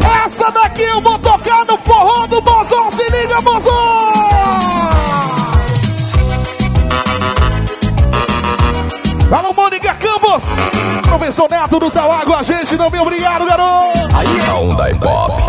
Essa daqui eu vou tocar no forró do Bozão. Se liga, Bozão! Alô, Mônica Campos. Professor Neto do Tauá com a gente também. Obrigado, garoto. Aí é Onda Pop.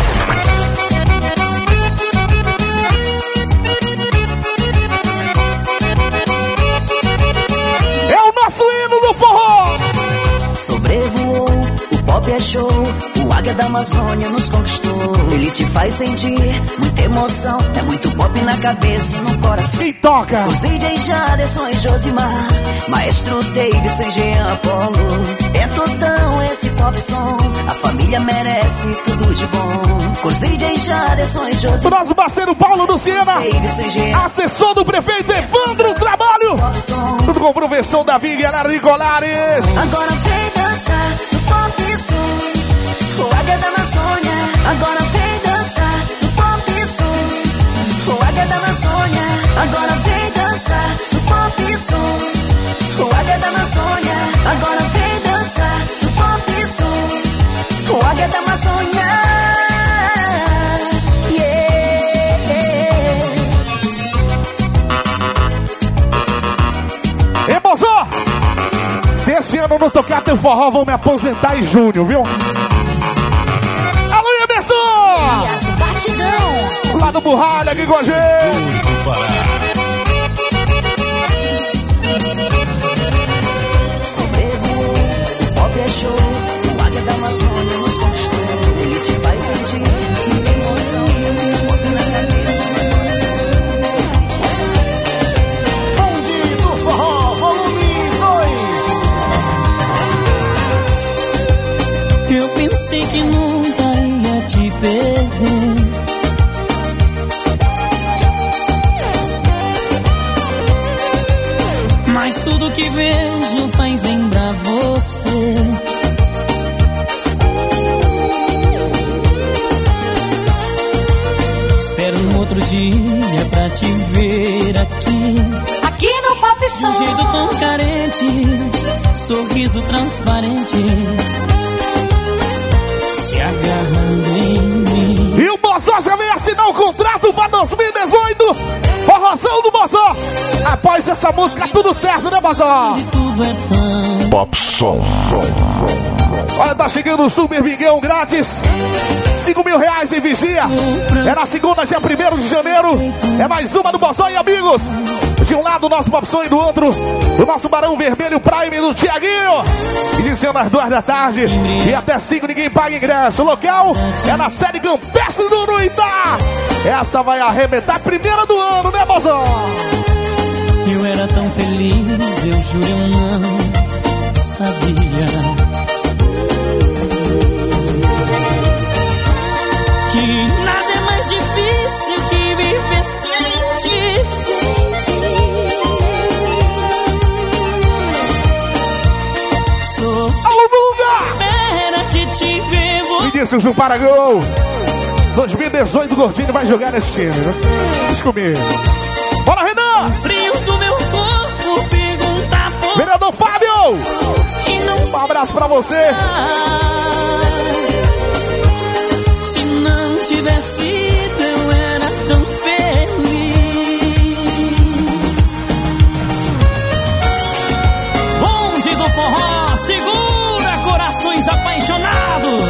É o nosso hino do forró. Sobrevoou, o pop é show, o águia da Amazônia nos conquistou. Ele te faz sentir muita emoção, é muito pop na cabeça e no coração. Quem toca? Os DJs Jaderson e Josimar, Maestro Davidson e Jean Apolo. É todão esse pop som, a família merece tudo de bom. Com os DJs Jaderson e Josimar, Nosso parceiro Paulo do Siena, assessor do prefeito Evandro Trabalho, tudo com o professor Davi Guilherme Nicolares. Agora vem dançar no pop som, o águia da Amazônia. Agora vem dançar no pop som, o águia da Amazônia. Agora vem dançar no pop som, o águia da Amazônia. Agora vem dançar no pop som, o águia da Amazônia. Ei, moço! Se esse ano não tocar teu forró, vão me aposentar em junho, viu? Alô, Emerson! Batidão! Lá do Burralha aqui com a gente! Sobrevoou, o pop é show, o águia da Amazônia nos conquistou. Ele te faz sentir muita emoção, pop na cabeça, no coração. Bonde do Forró, volume 2. Eu pensei que nunca ia te perder. Mas tudo que vejo faz lembrar você. Espero um outro dia pra te ver aqui. Aqui no Pop Som. Um jeito tão carente, sorriso transparente, se agarrando em mim. E o Bozó já vem assinar o contrato para 2018. Forrozão do Bozó. Após essa música, tudo certo, né, Bozó? Tudo é tão Pop Som. Olha, tá chegando o Super Vinguão grátis. R$5.000 em vigia. É na segunda, dia 1º de janeiro. É mais uma do Bozó e amigos. De um lado o nosso Pop Som e do outro o nosso Barão Vermelho Prime do Tiaguinho. Iniciando às 2 da tarde e até 5 ninguém paga ingresso. O local é na sede Campestre do Uruitá. Essa vai arrebentar, primeira do ano, né, Bozó? Eu era tão feliz, eu juro eu não sabia que nada é mais difícil que viver sem ti. Alô, Dunga! Espera de te ver. Vinícius do Paragol. 2018 o Gordinho vai jogar nesse time, né? Deixa comigo. Bora, Renan! O frio do meu corpo pergunta por Vereador Fábio! Um abraço pra você! Se não tivesse ido, eu era tão feliz. Bonde do Forró, segura corações apaixonados.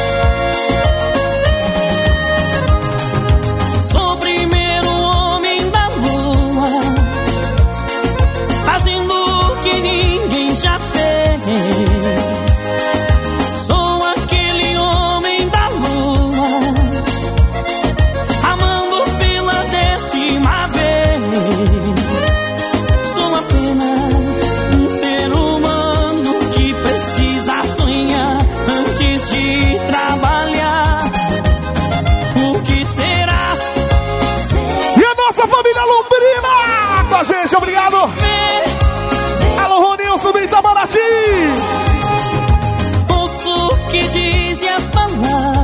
Sou o primeiro homem da lua, fazendo o que ninguém já fez. Sou aquele homem da lua, amando pela 10ª vez. Sou apenas um ser humano que precisa sonhar antes de trabalhar. O que será? E a nossa família Londrina com a gente, obrigado! Alô, Ronilson do Itamaraty! Ouço o que dizem as palavras,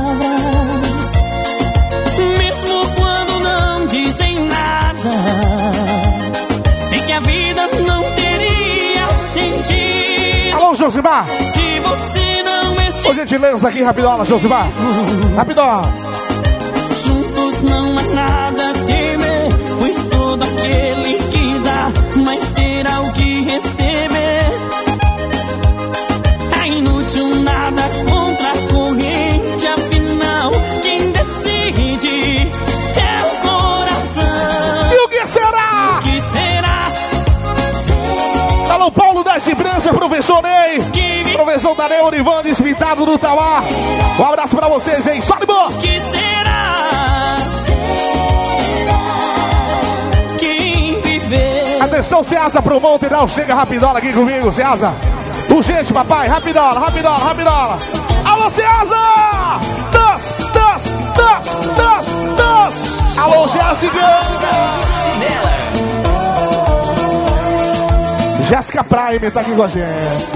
mesmo quando não dizem nada. Sei que a vida não teria sentido Alô, Josimar! se você não estivesse Por gentileza aqui, rapidão, Josimar. Rapidão. Juntos não há nada a temer, pois todo aquele que dá, mas terá o que receber. É inútil nada contra a corrente, afinal, quem decide é o coração. E o que será? O que será? Alô, Paulo das Empresas, professor Ney. Professor Daniel Orivandes, pintado do Tauá. Um abraço pra vocês, hein? Só de boa. O que será? Quem viver? Atenção, Ceasa pro Monteral. Chega rapidola aqui comigo, Ceasa. Urgente, papai. Rapidola, rapidola, rapidola. Alô, Ceasa! Das. Alô, Jéssica. Jéssica Prime tá aqui com a gente.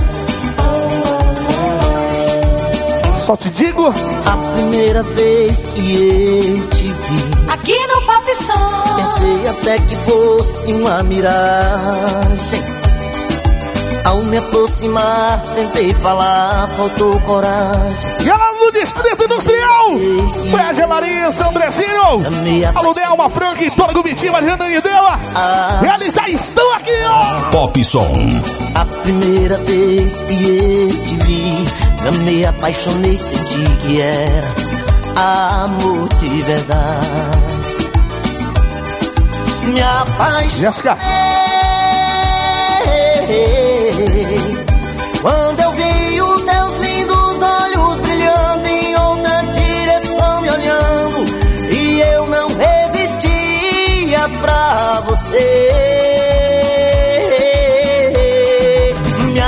Só te digo, a primeira vez que eu te vi aqui no Pop Som, pensei até que fosse uma miragem. Ao me aproximar, tentei falar, faltou coragem. e ela no Distrito Industrial. Foi a Gelaria Andrezinho. Alô, Delma Frank e toda a comitiva de Jandanidela. Eles já estão aqui, ó. Pop Som. A primeira vez que eu te vi, eu me apaixonei, senti que era amor de verdade. Me apaixonei. Jéssica. Quando eu vi os teus lindos olhos brilhando em outra direção me olhando, e eu não resistia pra você. Me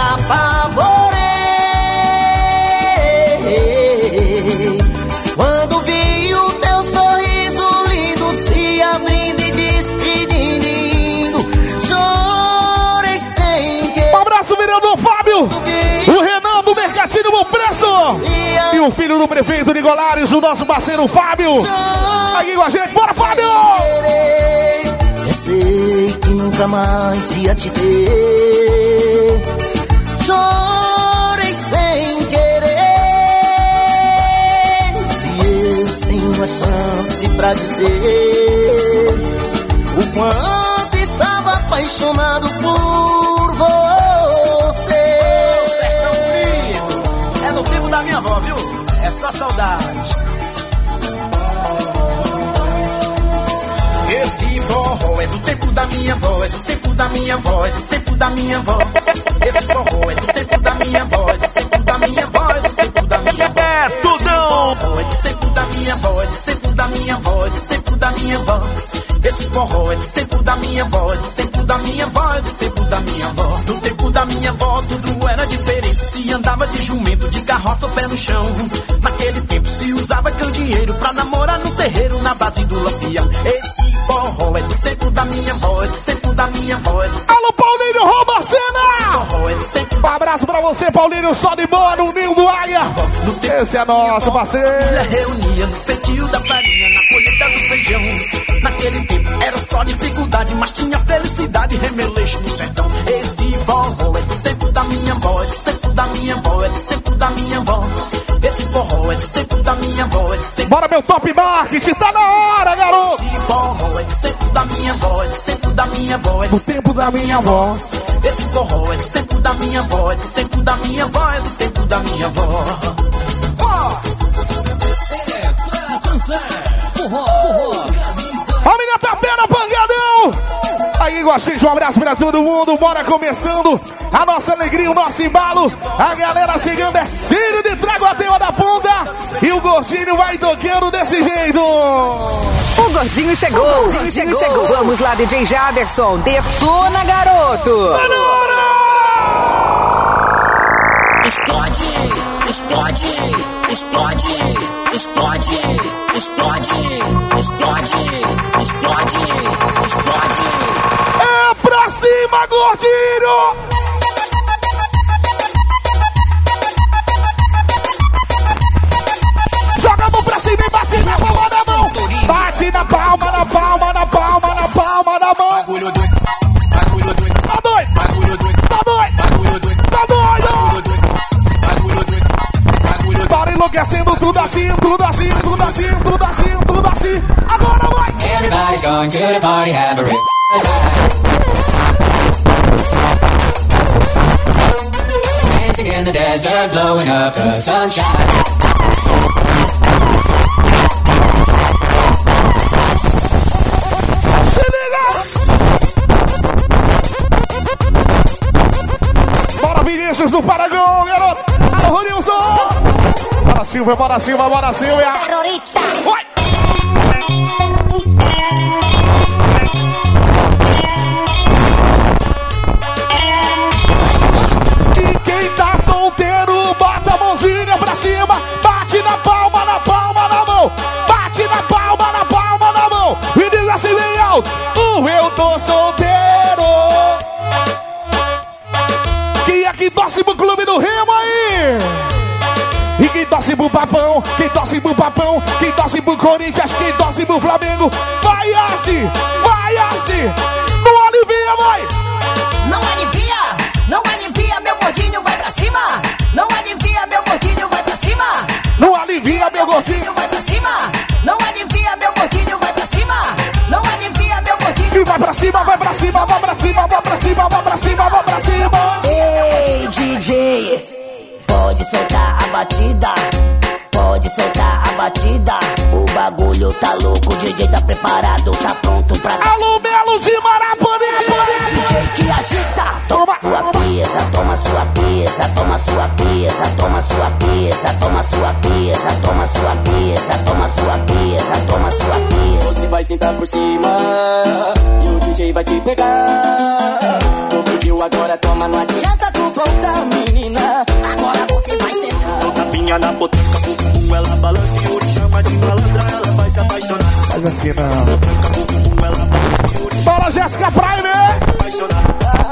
apavorei quando vi o teu sorriso lindo se abrindo e despedindo. Chorei sem querer. Um abraço, vereador Fábio. O Renan do Mercadinho Bom Preço. E o filho do prefeito Nicolares, o nosso parceiro Fábio. Aqui com a gente. Bora, Fábio! Pensei que nunca mais ia te ter. Chorei sem querer. E eu sem uma chance pra dizer o quanto estava apaixonado por você. Sertão frio, é no tempo da minha avó, viu? É só saudade. Esse forró é do tempo da minha avó, é do tempo da minha avó, é do tempo da minha avó. Esse forró é do tempo da minha avó, é do tempo da minha avó, é do tempo da minha avó. É tudão! É do tempo da minha avó, é do tempo da minha avó, é do tempo da minha avó. Esse forró é do tempo da minha avó, é do tempo da minha avó, é do tempo da minha avó. Do tempo da minha avó tudo era diferente. Se andava de jumento, de carroça, pé no chão. Naquele tempo se usava candeeiro pra namorar no terreiro, na base do lampião. Esse forró é do tempo da minha avó, é do tempo da minha avó, é do tempo. Alô, Paulinho, rouba a cena! Forró é do tempo Um abraço pra você, Paulinho, só de boa no Ninho do Águia. Esse é nosso parceiro. família reunia no feitio da farinha, na colheita do feijão. Naquele tempo era só dificuldade, mas tinha felicidade, remeleixo no sertão. Esse forró é do tempo da minha avó, é do tempo da minha avó, é do tempo da minha avó. Esse forró é do tempo da minha avó, é do tempo. Bora, meu Top Marketing, tá na hora, garoto. Esse forró é do tempo da minha avó, é do tempo da minha avó, é No do tempo da minha avó. Esse forró é do tempo da minha avó, é do tempo da minha avó, é do tempo da minha avó. Família Tapera, Pangadão! Aí com a gente, um abraço pra todo mundo. Bora começando a nossa alegria, o nosso embalo. A galera chegando, é Círio de Traguateua da Ponta. E o Gordinho vai tocando desse jeito. O Gordinho chegou. O Gordinho chegou. Vamos lá, DJ Jaderson. Detona, garoto. Explode, explode, explode, explode, explode, explode, explode, explode. É pra cima, Gordinho! Joga a mão pra cima e bate na palma da mão. Bate na palma, na palma, na palma, na palma da mão. Bagulho doido, bagulho doido, Tá doido? bagulho doido, Tá doido? bagulho doido, Tá doido? bagulho doido, bagulho doido, bagulho assim, tudo assim, tudo assim. Agora vai! Everybody's going to the party, have a real time. Dancing in the desert, blowing up the sunshine. Se liga! Bora, Vinícius do Paragão, garoto! Alô, Ronilson! Bora, Silvia, bora, Silvia, bora, Silvia! Terrorista! Vai! E quem tá solteiro, bota a mãozinha pra cima, bate na palma na mão, bate na palma na mão, e diz assim bem alto: eu tô solteiro. Quem é que torce pro Clube do Remo aí? E quem torce pro Papão, quem torce pro Papão, quem torce pro Corinthians, quem torce pro Flamengo, vai assim, não alivia, vai! Não alivia, meu gordinho vai pra cima. Não alivia, meu gordinho vai pra cima. Não alivia, meu gordinho vai pra cima. Não alivia, meu gordinho vai pra cima. Não alivia, meu gordinho. E vai pra cima, vai pra cima, vai pra cima, vai pra cima, vai pra cima, vai pra cima. Ei, DJ, pode soltar a batida. Pode soltar a batida. O bagulho tá louco, o DJ tá preparado, tá pronto pra... Alô, Melo de Maraponé! DJ que agita. Toma sua peça, toma sua peça, toma sua peça, toma sua peça, toma sua peça, toma sua peça, toma sua peça, toma sua peça. Você vai sentar por cima e o DJ vai te pegar. Tu pediu, agora toma, não adianta tu voltar, menina. Agora você vai sentar. Tapinha na boteca, ela balança e o te chama de malandra, ela vai se apaixonar. Faz assim não. Ela balança e o te Bora, Jéssica Prime! vai se apaixonar.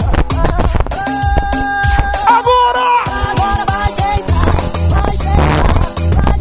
Agora vai sentar, vai sentar, vai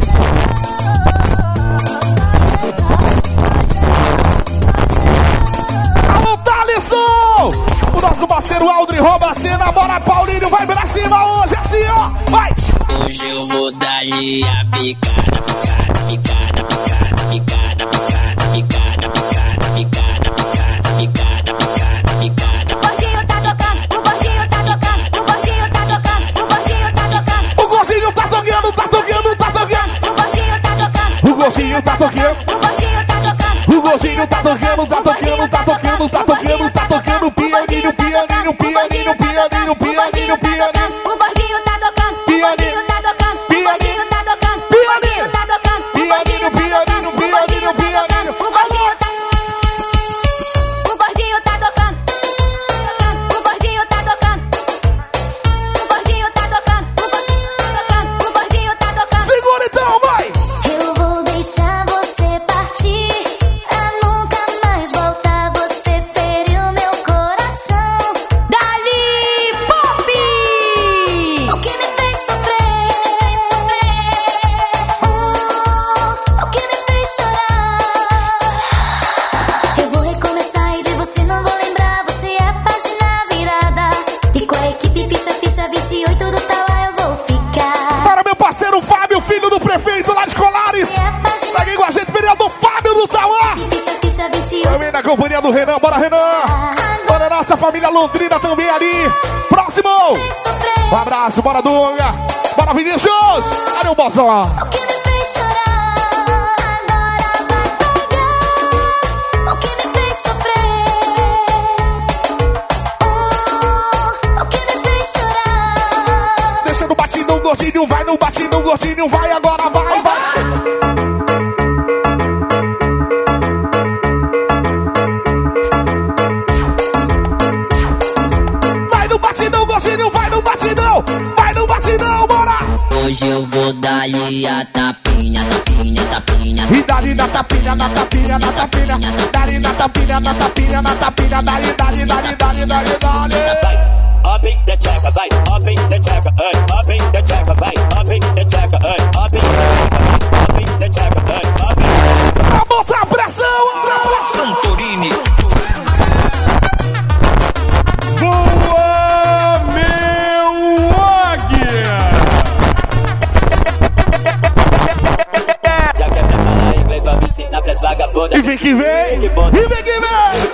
sentar. Alô, Thalisson! O nosso parceiro Aldri rouba a cena. Bora, Paulinho, vai pra cima hoje, assim, ó! Vai! Hoje eu vou dar-lhe a picada, picada, picada, picada, picada, picada, picada, picada, picada, picada, picada, picada. O gordinho tá tocando, o gordinho tá tocando, o gordinho tá tocando, o gordinho tá tocando. O gordinho tá tocando, tá tocando, tá tocando. O gordinho tá tocando, O gordinho tá tocando. o gordinho tá tocando. O gordinho tá tocando, tá tocando, tá tocando, tá tocando, tá tocando. Pianinho, pianinho, pianinho, pianinho, pianinho, pianinho. O gordinho tá tocando, o gordinho tá tocando, o gordinho tá tocando, o Pianinho, gordinho tá tocando, o pianinho, gordinho tá tocando, pianinho, o gordinho tá pianinho, tocando, o gordinho tá... O gordinho tá tocando, o gordinho tá tocando, o gordinho tá tocando, o gordinho tá tocando. Segura então, vai! Eu vou deixar você partir, pra nunca mais voltar. Você feriu meu coração. Dali Pop! O que me fez sofrer, o que me fez chorar. Eu vou recomeçar e de você não vou lembrar. Você é a página virada. E com a equipe ficha 28 do Tauá eu vou ficar. Para meu parceiro Fábio, filho do prefeito lá de Colares. Tá aqui com a gente, vereador Fábio do Tauá. Ficha 28. Também na companhia do Renan, bora Renan. Bora nossa família Londrina também ali. Próximo. Um abraço, bora Dunga. Bora Vinícius. Cadê o Bozão? O que me fez chorar, agora vai pegar. O que me fez sofrer, o que me fez chorar. Deixa no batidão, gordinho, vai no batidão, gordinho, vai agora, vai, vai. Vai no batidão, gordinho, vai no batidão. Vai no batidão, bora. Hoje eu vou dar-lhe a tapinha, tapinha, tapinha. E dali na tapinha, na tapinha, na tapinha. Dali na tapinha, na tapinha, na tapinha. Dali, dali, dali, dali, dali, dali. Up in the checker, vai, up in the checker, up in the checker, vai, up in the checker, up in the checker, up in the checker. Pra botar pressão, Santorini. Boa, meu águia! Já que é pra falar MC na press vagabunda. E vem que vem, e vem que vem.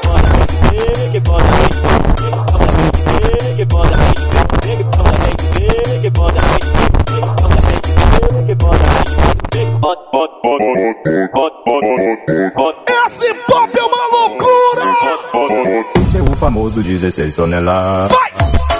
Esse pop é uma loucura. Esse é o famoso 16 toneladas. Vai!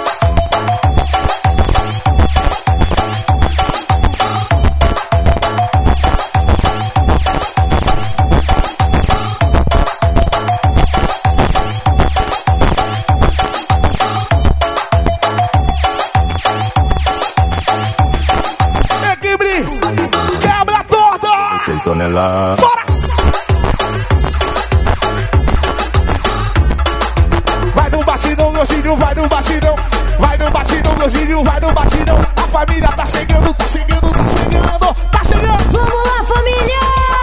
Tonelada. Bora! Vai no batidão, gostinho, vai no batidão. Vai no batidão, gostinho, vai no batidão. A família tá chegando, tá chegando, tá chegando, tá chegando. Vamos lá, família!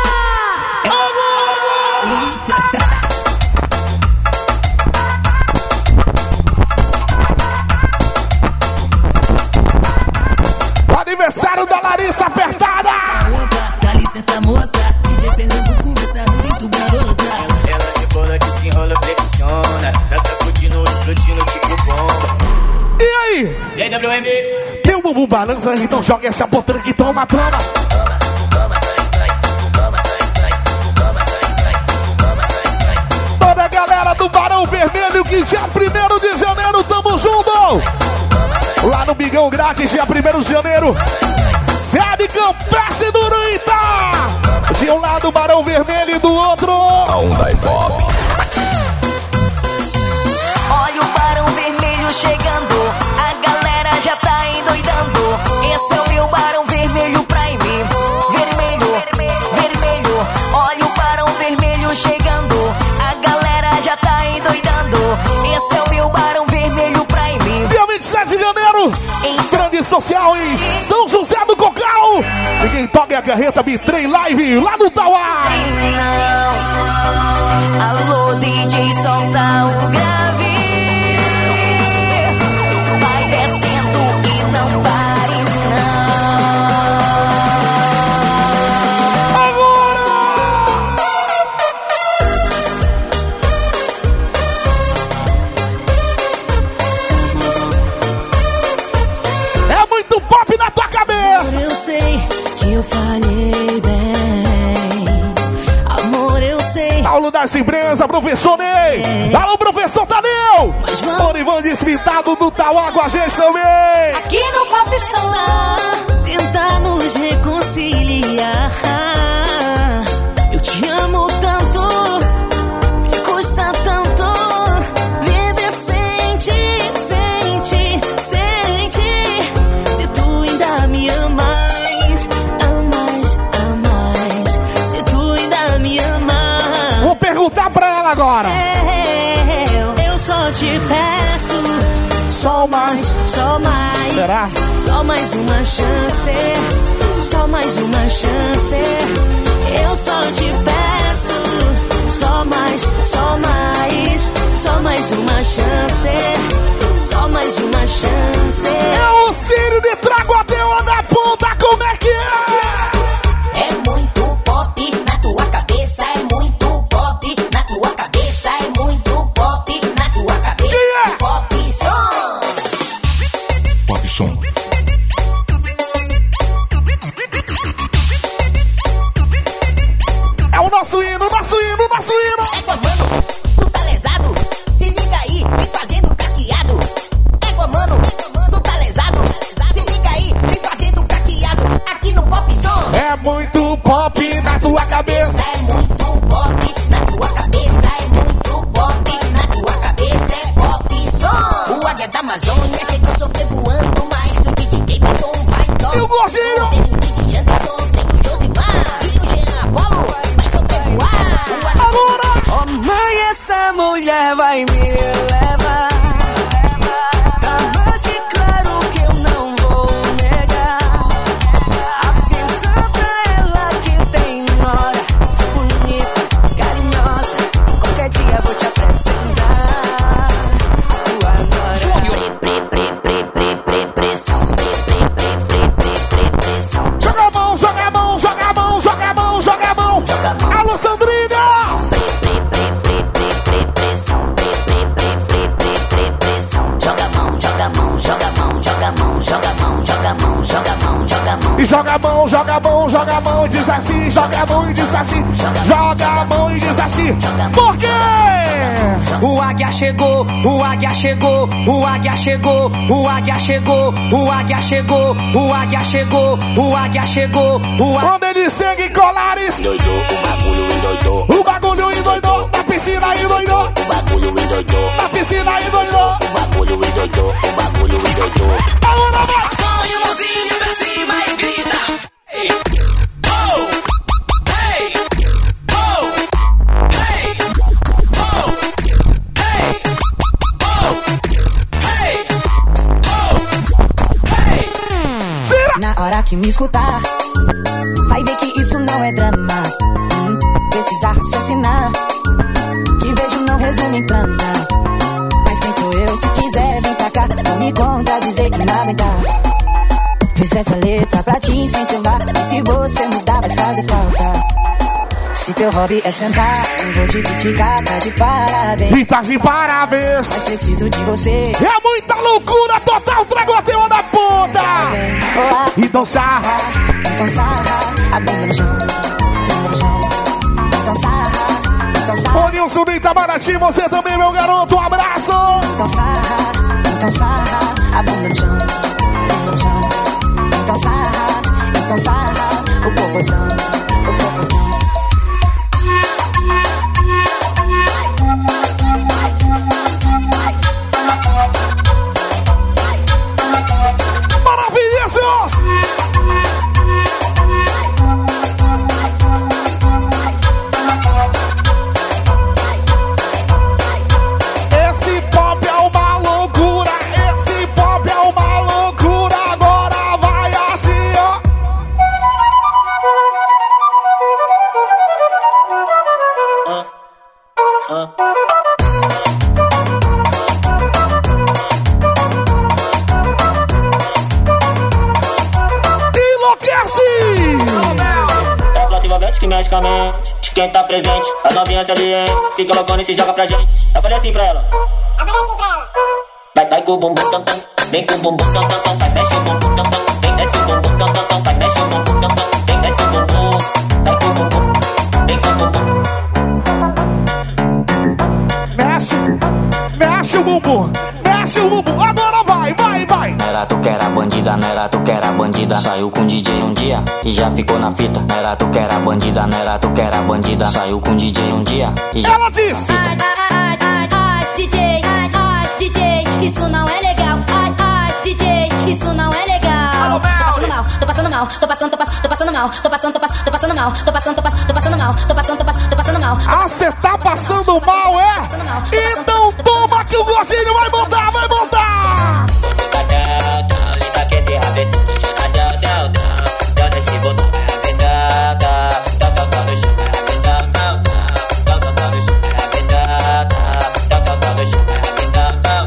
O aniversário da Larissa apertada. Dá licença, moça. DJ Fernando conversa muito garota. Ela rebola, desenrola, flexiona. Tá sacudindo, explodindo tipo bomba. E aí? E aí, WM? Teu bumbum balança, então joga essa potranca e toma. Toda a galera do Barão Vermelho, que dia 1º de janeiro tamo junto. Lá no Bigão Grátis, dia 1º de janeiro. Sede Campestre do Uruitá. De um lado Barão Vermelho e do outro A onda hip hop. Olha o Barão Vermelho chegando, a galera já tá endoidando. Esse é o meu Barão Vermelho Prime. Vermelho, vermelho. Olha o Barão Vermelho chegando, a galera já tá endoidando. Esse é o meu Barão Vermelho Prime. dia 27 de janeiro, grande social em São José do Cocal. E quem toca é a Carreta Bitrem Live lá no Tauá. Alô, DJ, solta o grave. Vai descendo e não pare, É muito pop na tua cabeça. Eu sei que eu falhei bem. Amor, eu sei. Paulo das empresas, professor Ney. Alô, professor Tadeu. Orivan Despintado do Tauá com a gente também. Aqui no Pop Som, tentar nos reconciliar. Eu te amo tanto, me custa tanto. Viver sente. Se tu ainda me amas. Se tu ainda me amas. Vou perguntar pra ela agora. Eu só te peço, Só mais. Será? só mais uma chance, só mais uma chance. Eu só te peço, só mais uma chance, só mais uma chance. É o Círio de Tragoteua da Ponta, como é que é? É muito pop na tua cabeça, é muito pop na tua cabeça, é muito pop na tua cabeça. Quem é? Pop Som. Pop som. É o nosso hino, nosso hino, nosso hino. Égua, mano, tu tá lesado? Se liga aí, me fazendo caqueado. Égua, mano, tu tá lesado? Se liga aí, me fazendo caqueado. Aqui no Pop Som. É muito pop na tua cabeça. É muito pop na tua cabeça, é muito pop na tua cabeça, é Pop Som. O Águia da Amazônia chegou sobrevoando, mas do DJ Benson vai E o Gordinho? Tem o DJ Janderson, tem o Josimar e o Jean Apolo vai sobrevoar. O Águia Agora! Oh mãe, essa mulher vai me levar. Tava-se claro que eu não vou negar. Avisa pra ela que tem nora bonita, carinhosa. Qualquer dia vou te apresentar. Agora pressão, pressão. Joga a mão, joga a mão, joga a mão, joga a mão, joga a mão. Alô, Joga a mão e diz assim, joga a mão e diz assim, joga a mão e diz assim. Por quê? O águia chegou, o águia chegou, o águia chegou, o águia chegou, o águia chegou, o águia chegou, o águia chegou, o águia. Quando ele segue em Colares, Endoidou, o bagulho endoidou. o bagulho endoidou, na piscina endoidou, O bagulho endoidou. na piscina endoidou. O bagulho endoidou. O bagulho endoidou. Agora vai! Põe a mãozinha pra cima e grita. Hey, oh, hey, oh, hey, oh, hey, oh, hey, oh, hey. Na hora que me escutar, vai ver que isso não é drama. Precisa raciocinar, que beijo não resume em transar. Mas quem sou eu? Se quiser vem pra cá, não me conta dizer que não aguentar. Fiz essa letra pra te incentivar, e se você mudar vai fazer falta. Se teu hobby é sentar, não vou te criticar, tá de parabéns. E tá de parabéns. Mas preciso de você. É muita loucura total, trago a tela da ponta. Olá, Então sarra, então sarra, a bunda no chão, bunda no chão. Então sarra, então sarra. ô Nilson do Itamaraty, você também, meu garoto, um abraço. Então sarra, a bunda no chão, bunda no chão. Então sarra, o popozão, o popozão. Maravilhosos! Esse pop é uma loucura, esse pop é uma loucura, agora vai assim, ó. Enlouquece! É flota envolvente que mexe com a mente. Quem tá presente, a novinha saliente. Fica loucona e se joga pra gente. Eu falei assim pra ela. Vai, vai com o bumbum tam tam. Vem com o bumbum tam tam tam. Vai, mexe o bumbum tam tam. Vem, desce o bumbum tam tam tam. Vai, mexe o bumbum tam tam. Vem, desce o bumbum. Vai com o bumbum. Vem com o bumbum. Mexe o bumbum, mexe o bumbum, agora vai, vai, vai. Não era tu que era bandida, não era tu que era bandida. Saiu com DJ um dia e já ficou na fita. Não era tu que era bandida, não era tu que era bandida. Saiu com DJ um dia e já. Ela diz: DJ, DJ, isso não é legal. DJ, isso não é legal. Tô passando mal, tô passando mal, tô passando mal, tô passando mal, tô passando mal, tô passando mal, tô passando mal. Ah, cê tá passando mal, é? Então toma que o gordinho vai montar, vai montar! Liga que esse rabetão. Dá nesse botão, vai arrebentar. Tá no chão, vai arrebentar. Tá no chão, vai arrebentar. Tá no chão, vai arrebentar.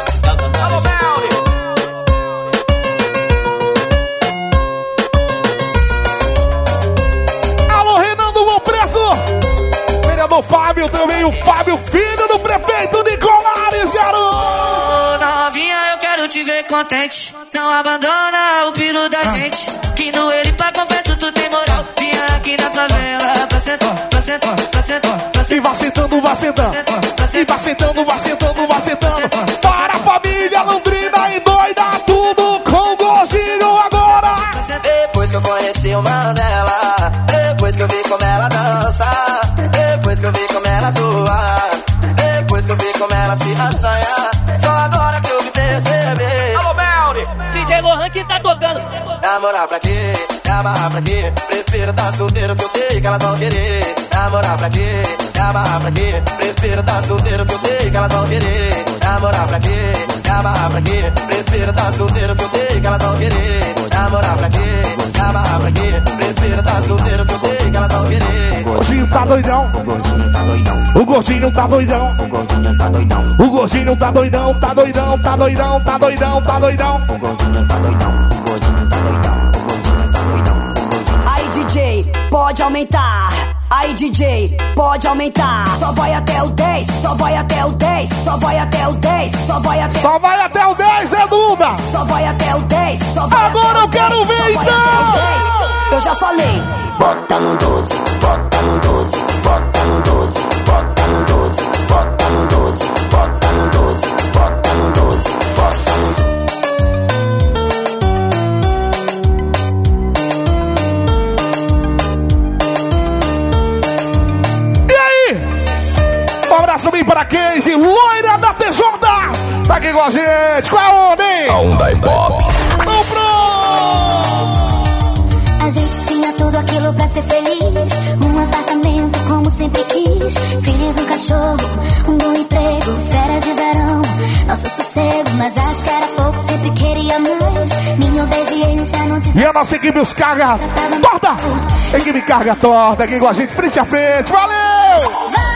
Alô, Renan do Bom Preço! Vereador Fábio também, o Fábio, filho do prefeito Nicolares, garoto! Ô, novinha, eu quero te ver contente. Não abandona o piro da gente. Que no ele pra confesso tu tem moral. Vinha aqui na favela pra sentar, pra sentar, pra sentar, pra sentar. E vai sentando, vai sentando. E vai sentando, vai sentando, vai sentando. Para a família Londrina e doida, tudo com gordinho agora! Depois que eu conheci o Mandela, depois que eu vi como ela dança, depois que eu vi como ela atua, depois que eu vi como ela se assanha, só agora que eu me percebi. Alô, Melly! DJ Lohan que tá tocando. Namorar pra quê? Amarrar pra quê? Prefiro tá solteiro que eu sei que elas vão querer. Namorar pra quê? Amarrar pra quê? Prefiro tá solteiro que eu sei que elas vão querer. Namorar pra quê? Amarrar pra quê? Prefiro tá solteiro que eu sei que elas vão querer. Namorar pra quê? Amarrar pra quê? Prefiro tá solteiro que eu sei que elas vão querer. O gordinho tá doidão. O gordinho tá doidão. O gordinho tá doidão. O gordinho tá doidão. O gordinho tá doidão, tá doidão, tá doidão, tá doidão, tá doidão. O gordinho tá doidão. O gordinho tá doidão. O gordinho tá doidão. Aí DJ, pode aumentar. Aí DJ, pode aumentar. Só vai até o 10, só vai até o 10, só vai até o 10, só vai até. Só vai até o 10, é Duda! Só vai até o 10, só vai. Agora eu quero ver então! Eu já falei. Bota no 12, bota no 12, bota no 12, bota no 12, bota no 12, bota no 12, bota no 12, bota no 12. Também para Casey, loira da TJ, tá aqui com a gente. Qual é a onda, hein? A onda é pop. Vamos pro! A gente tinha tudo aquilo pra ser feliz. Um apartamento como sempre quis. Filhos, um cachorro, um bom emprego, férias de verão, nosso sossego. Mas acho que era pouco, sempre queria mais. Minha obediência não te... E a nossa equipe os carga torta. Equipe carga torta aqui com a gente, frente a frente. Valeu!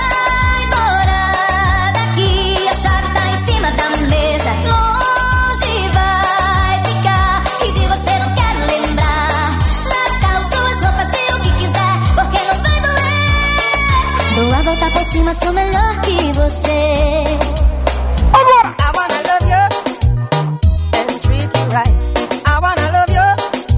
Longe vai ficar e de você não quero lembrar. Natal, suas roupas e o que quiser, porque não vai doer. Dou a volta por cima, sou melhor que você. Agora! I wanna love you and treat you right. I wanna love you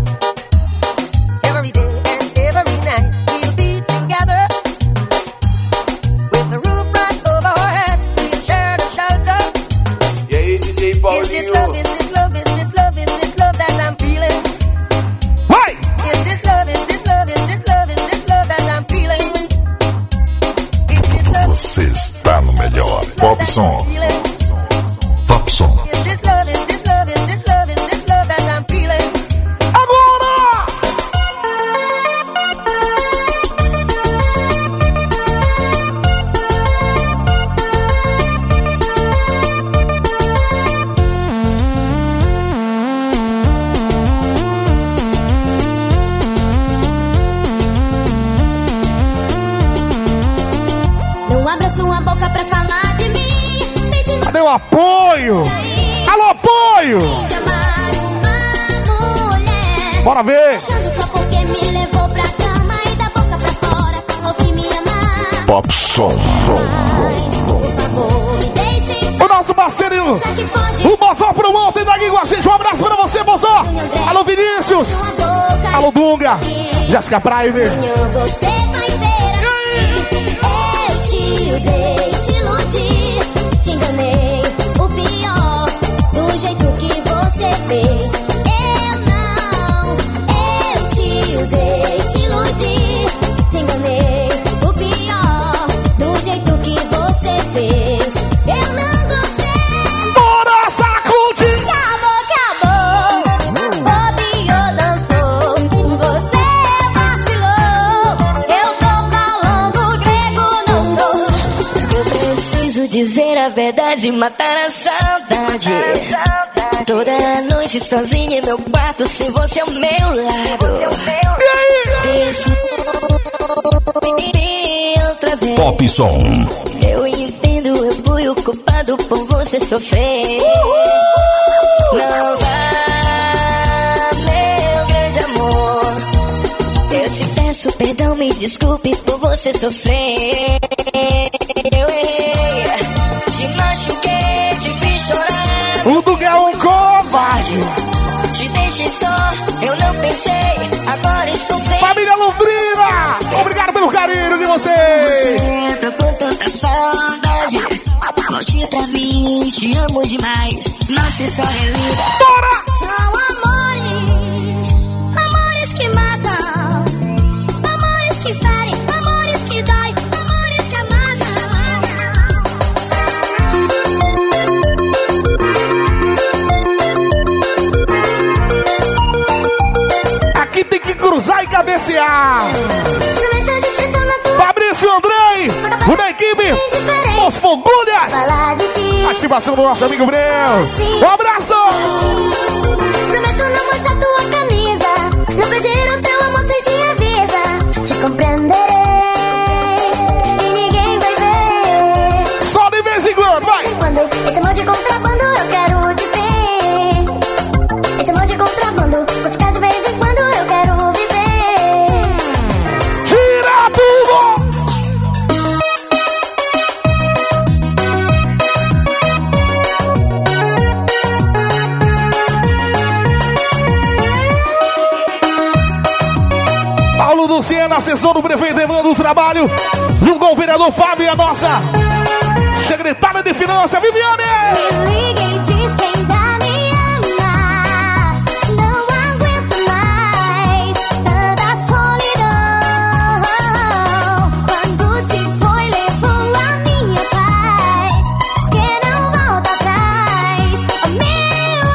every day and every night. We'll be together with the roof right over our heads. We'll share the shelter. Is this love, is this love, is this love, is this love that I'm feeling? Vai! Is this love, is this love, is this love, is this love that I'm feeling? Is this love? Você está no melhor Pop Som. Pop Som. Is this love, is this love, is this love, is this love that I'm feeling? Agora! Não abra sua boca pra falar de mim. Cadê o apoio? Alô, apoio! De amar uma mulher. Bora ver! Achando só porque me levou pra cama e da boca pra fora falou que me amar. Pop Som. Por favor, me deixe. O nosso parceirinho, o Bozó Promoter tá aqui com a gente. Um abraço pra você, Bozó. Alô, Vinícius. Alô, Dunga. Jéssica Prime. Você tá inteira. Eu te usei, te iludi, te enganei. O pior, do jeito que você fez. Eu te usei, te iludi, te enganei. O pior, do jeito que você fez. Eu não gostei. Bora sacudir! Acabou, bobeou, dançou. Você vacilou. Eu tô falando grego, não tô. Eu preciso dizer a verdade, matar a saudade. Toda noite sozinha em meu quarto, sem você ao meu lado. Deixa eu outra vez. Pop Som. Eu entendo, eu fui o culpado por você sofrer. Não vá, meu grande amor. Eu te peço perdão, me desculpe por você sofrer. Eu errei, te machuquei, te fiz chorar. O Dunga é um covarde. Te deixei só, eu não pensei. Agora estou sem. Família Londrina, obrigado pelo carinho de vocês. Tô com tanta saudade. Volte pra mim, te amo demais. Nossa história é linda. Bora! São amores, amores que matam, amores que ferem, amores que doem, amores que amatam. Aqui tem que cruzar e cabecear. Fabrício Andrei, da equipe, os Fogulhas. Ativação do nosso amigo Breu. Um abraço! Prometo não manchar tua camisa, não pedir o teu amor sem te avisa. Te compreenderei e ninguém vai ver. Só de vez em quando, vai! Esse amor de contrabando eu quero te ter. Esse amor de contrabando, só ficar de vez em quando eu quero viver. Gira tudo! assessor do prefeito Evandro do Trabalho, junto com o vereador Fábio e a nossa secretária de Finanças, Viviane. Me liga e diz quem dá me ama. Não aguento mais tanta solidão. Quando se foi, levou a minha paz. Que não volta atrás, oh, meu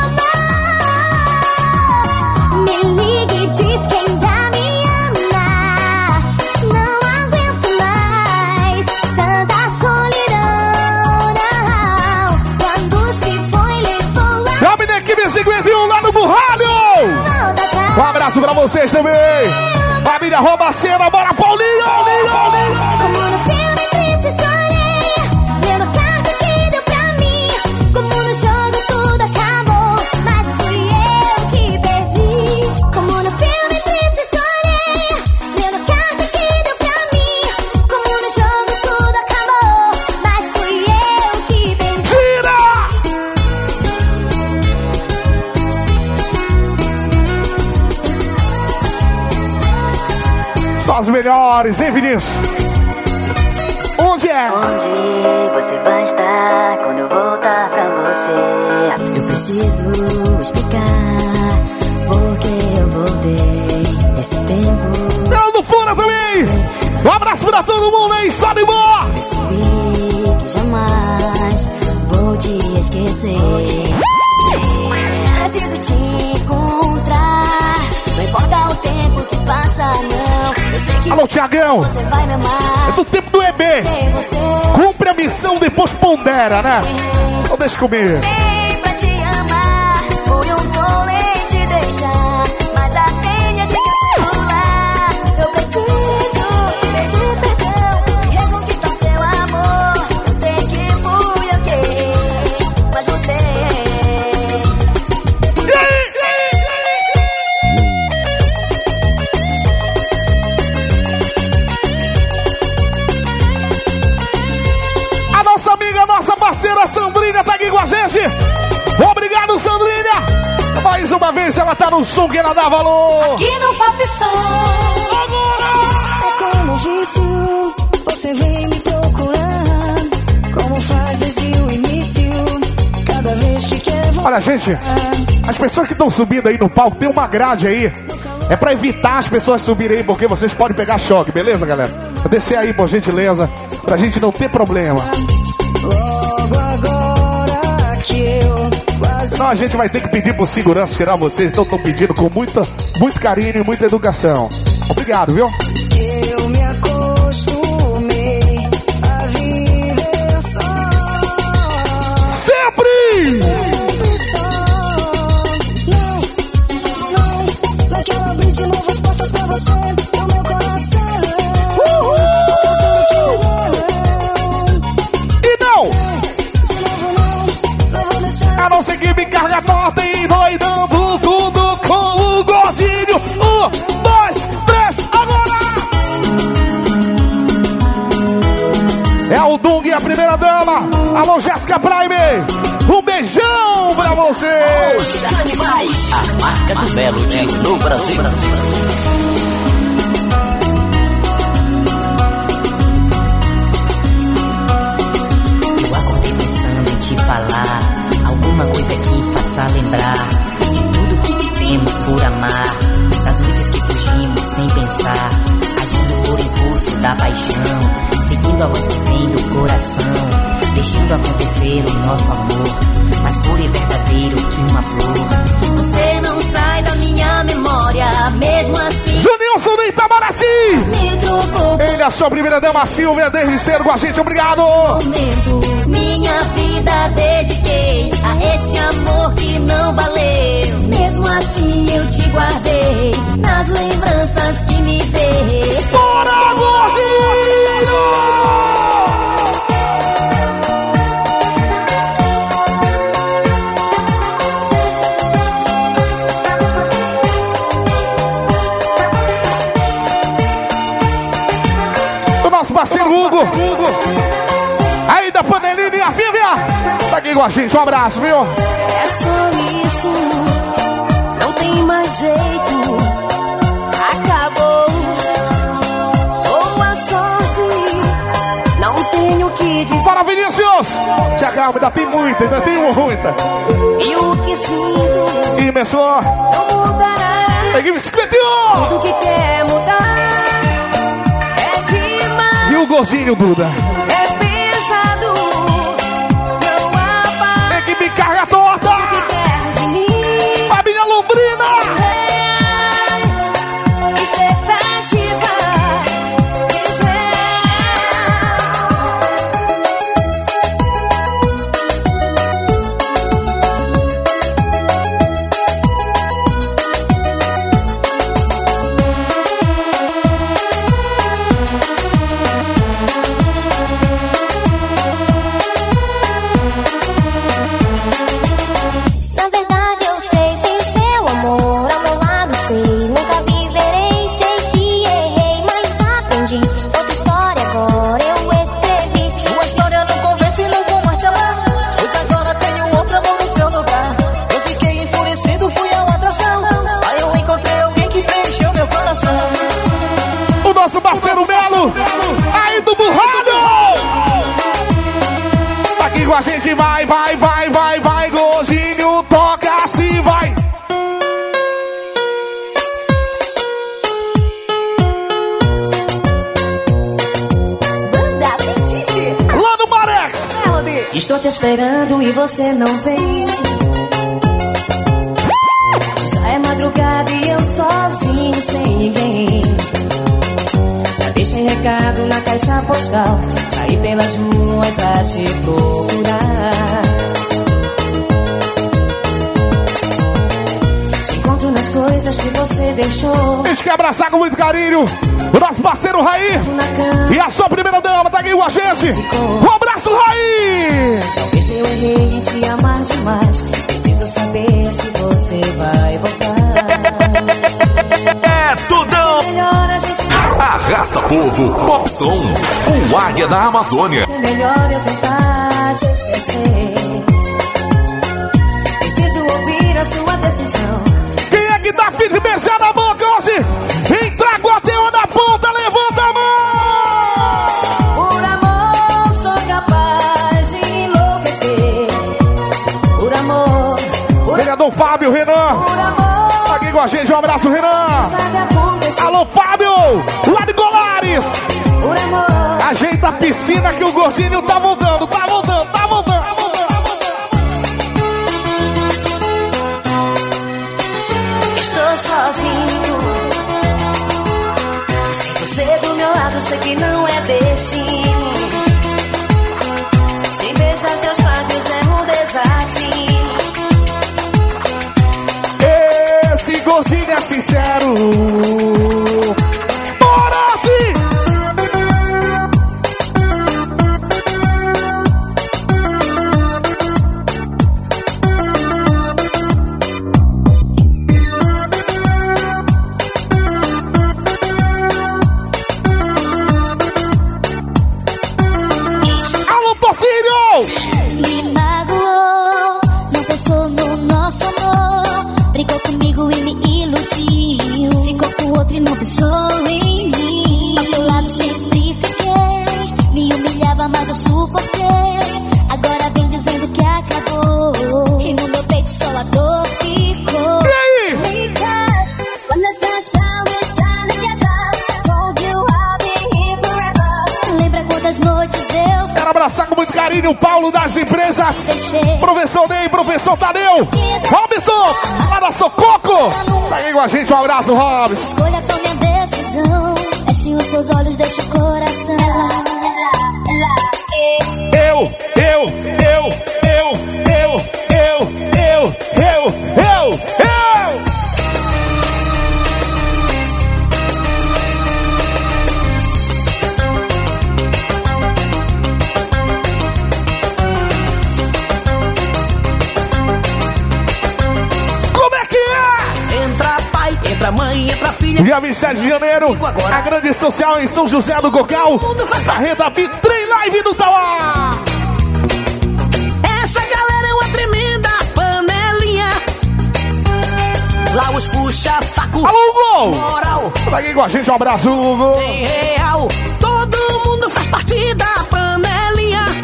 amor. Me liga e diz quem dá me ama. Não aguento mais tanta solidão. Quando se foi, levou a Nome da equipe 51 lá no Burralho. Um abraço pra vocês também. Família Robaceira, bora Paulinho. Como no filme triste chorei, lendo a carta que deu pra mim. Como no jogo tudo acabou, mas fui eu que perdi. Como no filme triste chorei, lendo a carta que deu pra mim. Como no jogo tudo acabou, mas fui eu que perdi. Tira! Só os melhores, hein, Vinícius? Onde é? Onde você vai estar quando eu voltar pra você? Eu preciso explicar porque eu voltei esse tempo. Pelo do Fura também. Um abraço pra todo mundo aí, só de boa. Percebi que jamais vou te esquecer. Preciso te encontrar. Não importa o tempo que passa, não. Eu sei que Alô, Tiagão. você vai me amar. É do tempo do EB. Cumpre a missão, depois pondera, né? Então deixa comigo. Vem pra te amar. Foi bom em te deixar, mas atende esse celular. Eu preciso te pedir perdão, reconquistar seu amor. Eu sei que fui eu que errei, mas voltei. A nossa amiga, nossa parceira Sandrinha tá aqui com a gente. Obrigado, Sandrinha. Mais uma vez ela tá no som que ela dá valor. Aqui no Pop Som. É como um vício, você vem me procurar. Como faz desde o início, cada vez que quer voltar. Olha, gente, as pessoas que estão subindo aí no palco, tem uma grade aí. É pra evitar as pessoas subirem aí, porque vocês podem pegar choque, beleza, galera? Vou descer aí, por gentileza, pra gente não ter problema. Logo agora que eu quase. Senão a gente vai ter que pedir por segurança tirar vocês, então estão pedindo com muito carinho e muita educação. Obrigado, viu? Eu me acostumei a viver só. Sempre! Sempre só. Não quero abrir de novo as portas pra você, no meu coração. E não! De novo não vou deixar. A nossa equipe carga a torta e doidando tudo com o Gordinho. 1, 2, 3, agora! É o Dung e a primeira dama. Alô, Jéssica Prime. Um beijão pra você. Os Animais, a marca do Melody no Brasil. Eu acordei pensando em te falar alguma coisa que faça lembrar de tudo que vivemos por amar, das noites que fugimos sem pensar, agindo por impulso da paixão, seguindo a voz que vem do coração, deixando acontecer o nosso amor, mais puro e verdadeiro que uma flor. Você não sai da minha memória, mesmo assim. Junilson do Itamaraty. Me trocou. Ele é a sua primeira dama, Silvia, desde cedo com a gente, obrigado. Momento, minha vida dediquei a esse amor que não valeu. Mesmo assim eu te guardei nas lembranças que me dei. Bora, Gordinho! Nosso parceiro Hugo. Aí da panelinha e a Vivian. Tá aqui com a gente, um abraço, viu? É só isso, não tem mais jeito. Acabou. me dizer. Bora, Vinícius! Se acalma, ainda tem muita. E o que sinto E começou. não mudará. Peguei o 51. Tudo que quer mudar é demais. E o gordinho, Duda. É pesado. Não há paz. Equipe carga torta. Que quer de mim. Família Londrina. Nosso parceiro Melo, aí do Burrado. Tá aqui com a gente, vai, gordinho, toca assim, vai. Lá no Marex. Estou te esperando e você não vem. Já é madrugada e eu sozinho sem ninguém. Deixei recado na caixa postal. Saí pelas ruas a te procurar. Te encontro nas coisas que você deixou. A gente quer abraçar com muito carinho o nosso parceiro Raí e a sua primeira dama tá aqui com a gente. Um abraço, Raí! Talvez eu errei em te amar demais. Preciso saber se você vai voltar. É tudão! Arrasta povo, Popson, o águia da Amazônia. É melhor eu tentar te esquecer. Preciso ouvir a sua decisão. Quem é que tá afim de beijar na boca hoje? Entra com a teu na ponta, levanta a mão! Por amor sou capaz de enlouquecer. Por amor. Vereador Fábio, Renan. Por amor. Tá aqui com a gente, um abraço, Renan. Alô, Fábio, lá de Colares. Por amor. Ajeita a piscina que o gordinho tá voltando. Estou sozinho. Sem você do meu lado, sei que não é destino. Sem beijar teus lábios é um desatino. Esse gordinho é sincero. Bora sim! Alô, Tocinho! Me magoou, não pensou no nosso amor. Brigou comigo e me iludiu. Ficou com outro e não pensou em mim. Ao teu lado sempre fiquei. Me humilhava, mas eu suportei. Agora vem dizendo que acabou. E no meu peito só a dor ficou. E aí? Because when the sun shine, we shine together. Told you I'll be here forever. Lembra quantas noites eu Quero abraçar com muito carinho o Paulo das empresas. Professor Ney, professor Tadeu. Robson, lá da Sococo. Tá aí com a gente, um abraço, Robson. Escolha, tome a decisão. Feche os seus olhos, deixe o coração. Eu. Como é que é? Entra pai, entra mãe, entra filha. Dia 27 de janeiro, a grande social em São José do Cocal. A Renda Bitrem Live do Tauá. Essa galera é uma tremenda panelinha. Lá os puxa saco. Alô, Hugo! Moral. Tá aqui com a gente, um abraço, Hugo. Tem real. Todo mundo faz parte da panelinha.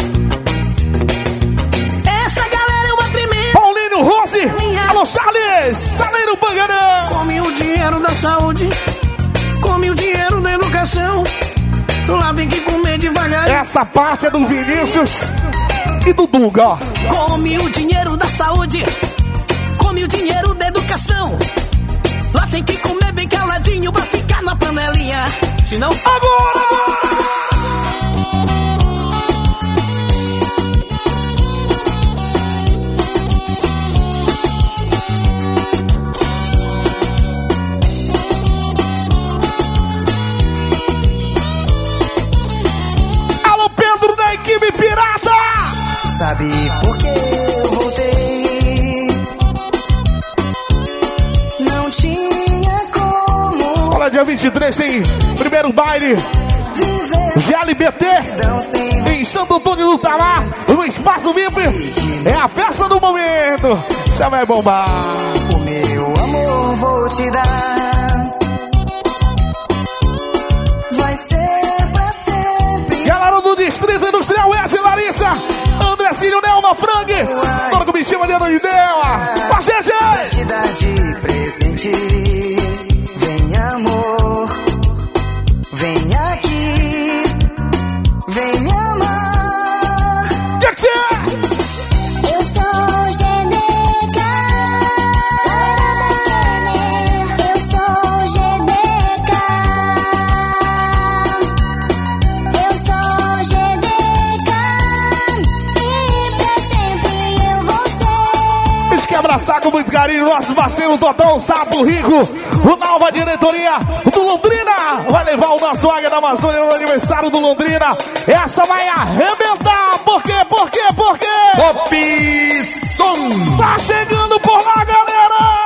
ela tem que comer devagar. Essa parte é do Vinícius e do Dunga, ó. Come o dinheiro da saúde, come o dinheiro da educação. Lá tem que comer bem caladinho pra ficar na panelinha. Senão... Agora! Alô, Pedro da equipe Pirata! Sabe por que eu voltei? Não tinha como. Olha, dia 23 tem primeiro baile GLBT em Santo Antônio do Tamar, no Espaço VIP. É a festa do momento. Você vai bombar. O meu amor vou te dar. Vai ser pra sempre. Galera do Distrito Industrial, Ed, Larissa, Andrezinho, Nelma, Frank, toda a comitiva de Ana de Dela. Com a gente! Pra te dar de presente. Vem, amor. Vem aqui. Vem me amar. Que é? Eu sou GDK. Eu sou GDK. Eu sou GDK. E pra sempre eu vou ser. A gente quer abraçar com muito carinho nosso parceiro Totão, Sapo Rico, o nova diretoria do Londrina. Vai levar o nosso Águia da Amazônia no aniversário do Londrina. Essa vai arrebentar. Por quê? Por quê? Por quê? Pop Som. Tá chegando por lá, galera!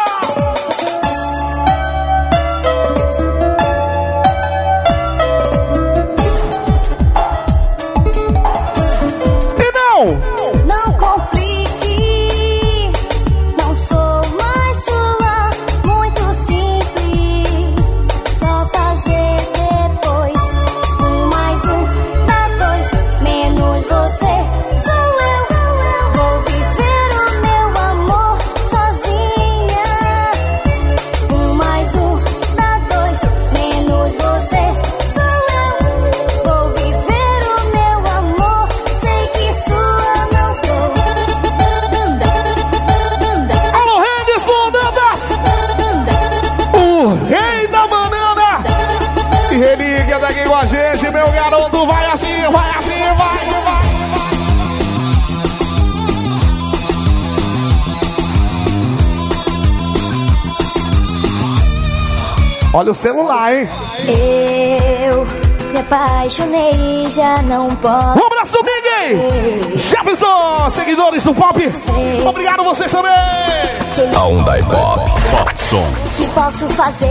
E não! Não complique, não sou mais sua, muito simples, só fazer depois, 1 mais 1 dá 2, menos você, sou eu, vou viver o meu amor sozinha, 1 mais 1 dá 2, menos você, sou eu, vou viver o meu amor, sei que sua não sou. Alô, Henderson Dantas! O rei da banana! E relíquia daqui com a gente, meu garoto. Vai assim, vai assim, vai, vai. Olha o celular, hein? Eu me apaixonei, já não posso. Um abraço, Miguel! Jefferson, seguidores do Pop. Obrigado vocês também. A onda é pop. Pop Som. Que posso fazer?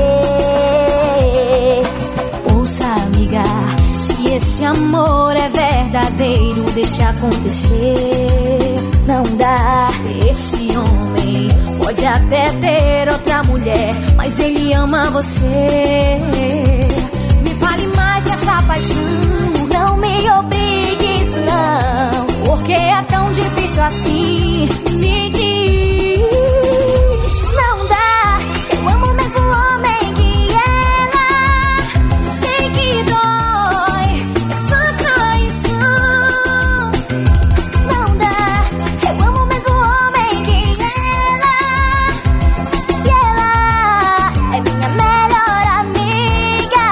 Ouça, amiga, se esse amor é verdadeiro, deixa acontecer. Não dá. Esse homem pode até ter outra mulher, mas ele ama você. Me fale mais dessa paixão, não me obrigue isso não, porque é tão difícil assim. Me diz, não dá. Eu amo mesmo o homem que ela. Sei que dói essa traição. Não dá. Eu amo mesmo o homem que ela. E ela é minha melhor amiga.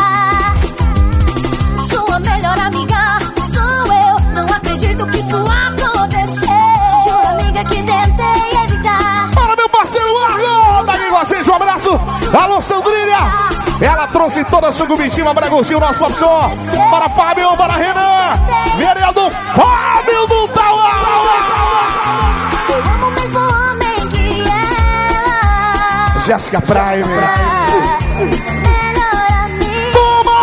Sua melhor amiga sou eu. Não acredito que isso aconteceu. Juro, amiga, que tentei evitar. Bora, meu parceiro Argo! Tá aqui com a gente, um abraço. Alô, Sandrinha! Ela trouxe toda a sua comitiva para curtir o nosso Pop Som. Para Fábio, para Renan. Vereador Fábio do Tauá. Eu amo mesmo o homem que ela. Jéssica Prime. Melhor amiga. Toma!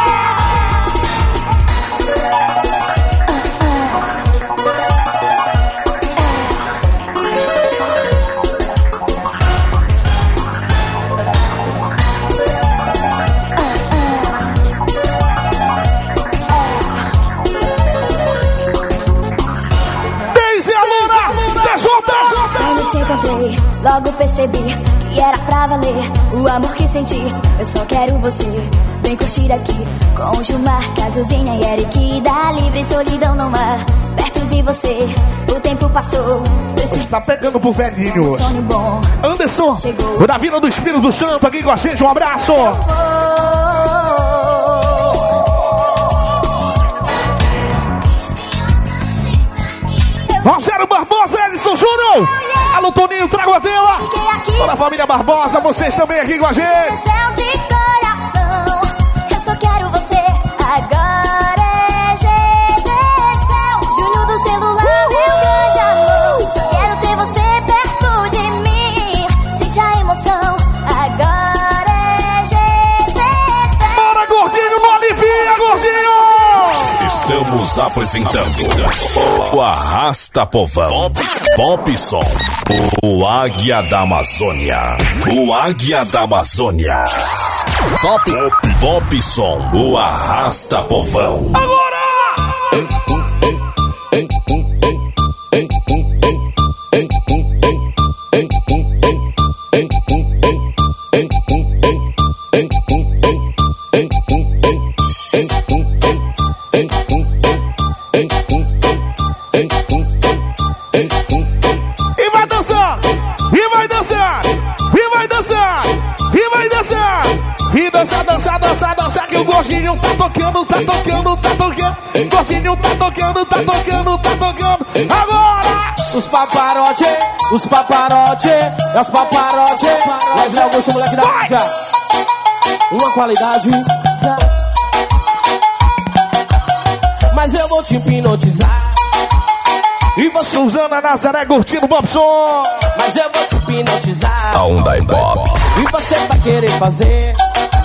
Daisy Aluna, TJ! Quando te encontrei, logo percebi que era pra valer o amor que senti. Eu só quero você Vem curtir aqui com o Gilmar, Cazuzinha e Eric. Dá livre solidão no mar. Perto de você, o tempo passou. Tá pegando pro velhinho hoje. Sonho bom. Anderson, o da Vila do Espírito Santo aqui com a gente. Um abraço. Rogério Barbosa, Edson Júnior. Alô, Toninho, trago a tela. Toda a família Barbosa, vocês também aqui com a gente. Céu de coração, eu só quero você. Agora é GGCéu. Júnior do celular, meu grande amor. Só quero ter você perto de mim. Sente a emoção. Agora é GGCéu. Bora, gordinho, não alivia, gordinho. Estamos apresentando o Arrasta Povão Pop Som, o Águia da Amazônia. O Águia da Amazônia. Pop Som, o Arrasta Povão. Agora! E vai dançar! E vai dançar! E vai dançar! E vai dançar! E dançar, dançar, dançar, dançar, que o gordinho tá tocando, tá tocando, tá tocando. Gordinho tá tocando, tá tocando, tá tocando. Agora! Os paparote, é os paparote. Nós é o gosto, moleque da mídia. Uma qualidade. Mas eu vou te hipnotizar. E você, Suzana Nazaré, curtindo o Bobson. Mas eu vou te hipnotizar. A Onda Pop. E você vai querer fazer.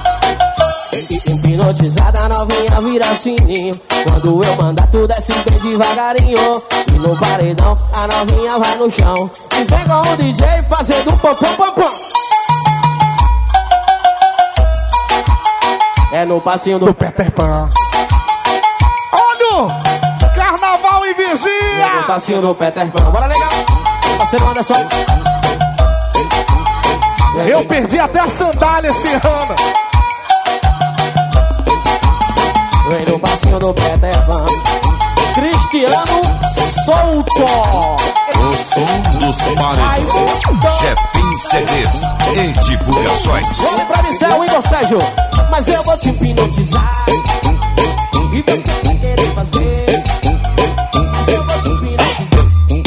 Hipnotizada, novinha vira sininho. Quando eu mandar, tu desce bem devagarinho. E no paredão, a novinha vai no chão. E vem com o DJ fazendo pom pom pom pom. É no passinho do Peter Pan. Olha! Carnaval e vigia! É no passinho do Peter Pan. Bora, legal! Parceiro Anderson. Eu perdi até a sandália esse ano. Vem no passinho do Peter Pan. Cristiano Souto. O som dos paredões. Jefim CDs e divulgações. Vou lembrar de céu, Igor Sérgio. Mas eu vou te hipnotizar. E você vai querer fazer. Mas eu vou te hipnotizar.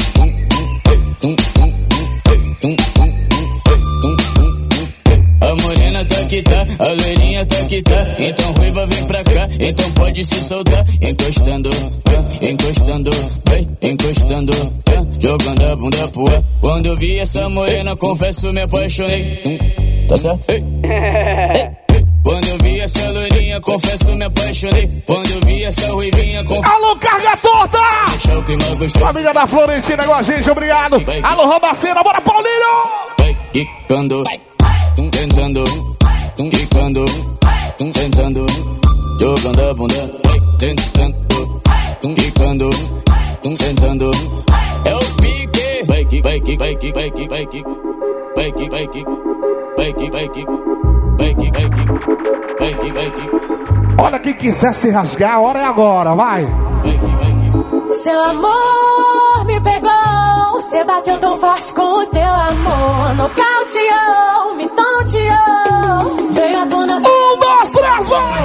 A morena tá que tá, a loirinha tá que tá. Então ruiva vem pra cá, então pode se soltar. Encostando, encostando, encostando, jogando a bunda pro ar. Quando eu vi essa morena, confesso, me apaixonei. Tá certo? Quando eu vi essa loirinha, confesso, me apaixonei. Quando eu vi essa ruivinha, confesso. Alô, carga torta! Família da Florentina com a gente, obrigado. Alô, Robaceira, bora, Paulinho! Vai quicando, tentando, quicando, sentando, jogando a bunda. Vai tentando, quicando, sentando. É o pique. Vai que, vai que, vai que, vai que, vai que, vai que, vai que, vai que, vai que. Vai que, vai que, vai que, vai que. Olha, quem quiser se rasgar, a hora é agora, vai. Vai que, vai que. Seu amor me pegou, você bateu tão forte com o teu amor. Nocauteou, me tonteou. Veio à tona. 1, 2, 3, vai!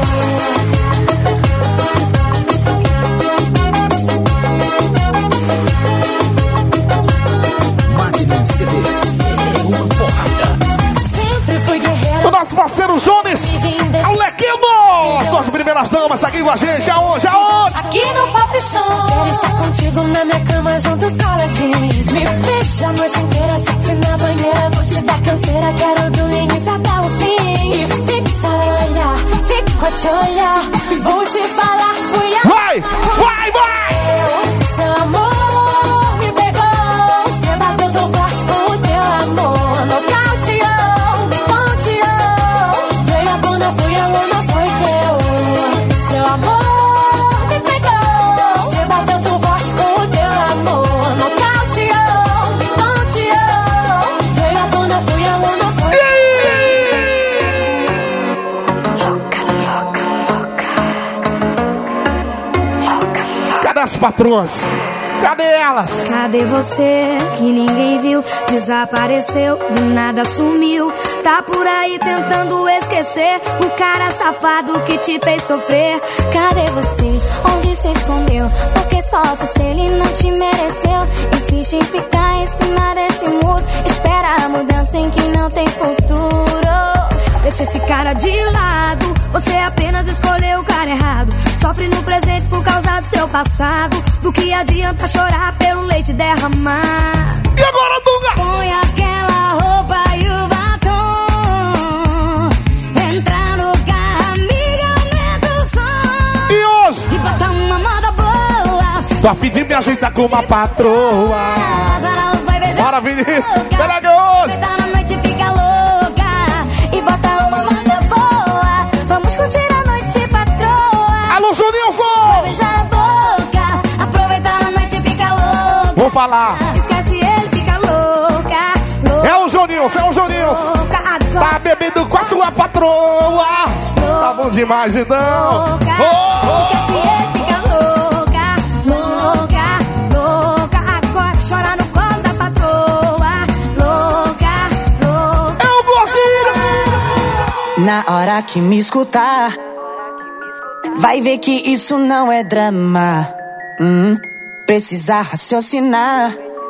Magnum CDs. Uma porrada. Sempre fui guerreira. O nosso parceiro Jones, é o Lequino. Suas primeiras damas aqui com a gente, aonde, aonde? Aqui no Pop Som. Quero estar contigo na minha cama, juntos coladinhos. Me beija a noite inteira, sexy na banheira. Vou te dar canseira, quero do início até o fim. E fixa a olhar, fico a te olhar. Vou te falar, fui a... Vai, vai, vai! Seu amor me pegou, você bateu tão forte com o teu amor. Nocauteou, me ponteou. Veio a bunda, fui a luna, foi teu. Seu amor me pegou, você bateu tão forte com o teu amor. Nocauteou, me ponteou. Veio a bunda, fui a luna, foi teu. Louca, louca. Cadê as patroas? Cadê elas? Cadê você que ninguém viu? Desapareceu, do nada sumiu. Tá por aí tentando esquecer o cara safado que te fez sofrer. Cadê você? Onde se escondeu? Porque só você ele não te mereceu. Insiste em ficar em cima desse muro. Espera a mudança em que não tem futuro. Deixa esse cara de lado. Você apenas escolheu o cara errado. Sofre no presente por causa do seu passado. Do que adianta chorar pelo leite derramar? E agora, Dunga? Põe aquela roupa e o batom. Entra no carro, amiga, aumenta o som. E hoje? E bota uma moda boa. Tô a fim de me ajeitar com uma patroa. Bora, Vinícius. Será que é hoje? Na noite fica louca. E bota uma moda boa. Vamos curtir a noite, patroa. Alô, Junilson! Vai beijar a boca. Aproveitar a noite fica louca. Vou falar. Esquece ele, fica louca. É o Junilson, é o Junilson. Tá bebendo com a sua patroa. Tá bom demais, então. Esquece ele, fica louca. Louca, louca. Agora chora no colo da patroa. Louca, louca. É o Gordinho! Na hora que me escutar, vai ver que isso não é drama. Precisa raciocinar.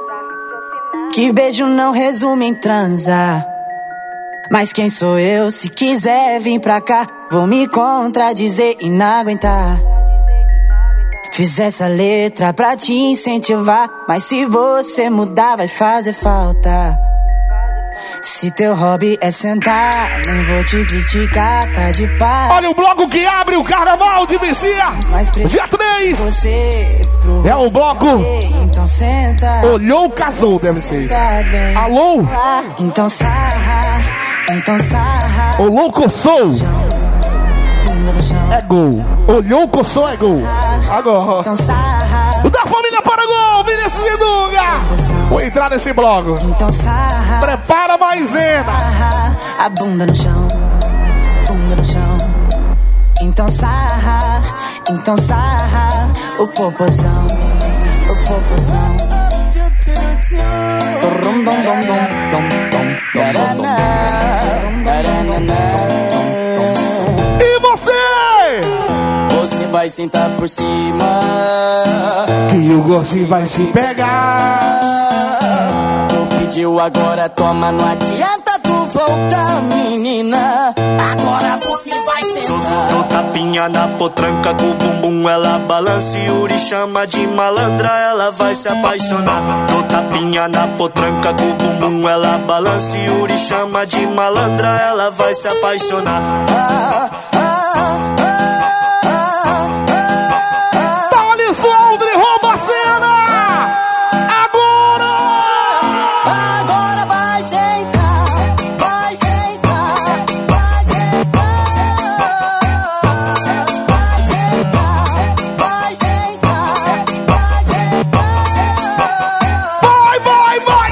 Que beijo não resume em transar. Mas quem sou eu? Se quiser vir pra cá, vou me contradizer e não aguentar. Fiz essa letra pra te incentivar, mas se você mudar vai fazer falta. Se teu hobby é sentar, nem vou te criticar, tá de paz. Olha o bloco que abre o carnaval de Vicia. Dia 3. É o bloco. Então senta. Olhou, casou, deve ser. Alô? Então sarra. Então sarra. Olhou, coçou. É gol. Olhou, coçou, é gol. Agora. Então sarra. O da família para gol, Vinícius e Dunga. Vou entrar nesse bloco. Então sarra. Prepara a maisena. A bunda no chão. Bunda no chão. Então sarra. Então sarra. O popozão. O popozão. E você? Você vai sentar por cima. Que o gordinho vai se pegar. Tu pediu, agora toma. Não adianta tu voltar, menina. Agora você vai sentar. Dou tapinha na potranca com o bumbum, ela balança. Yuri chama de malandra, ela vai se apaixonar. Dou tapinha na potranca com o bumbum, ela balança. Yuri chama de malandra, ela vai se apaixonar. Dá-lhe Soldre, rouba a cena! Agora vai sentar, vai sentar, vai sentar, vai sentar, vai sentar, vai sentar. Vai, vai, vai!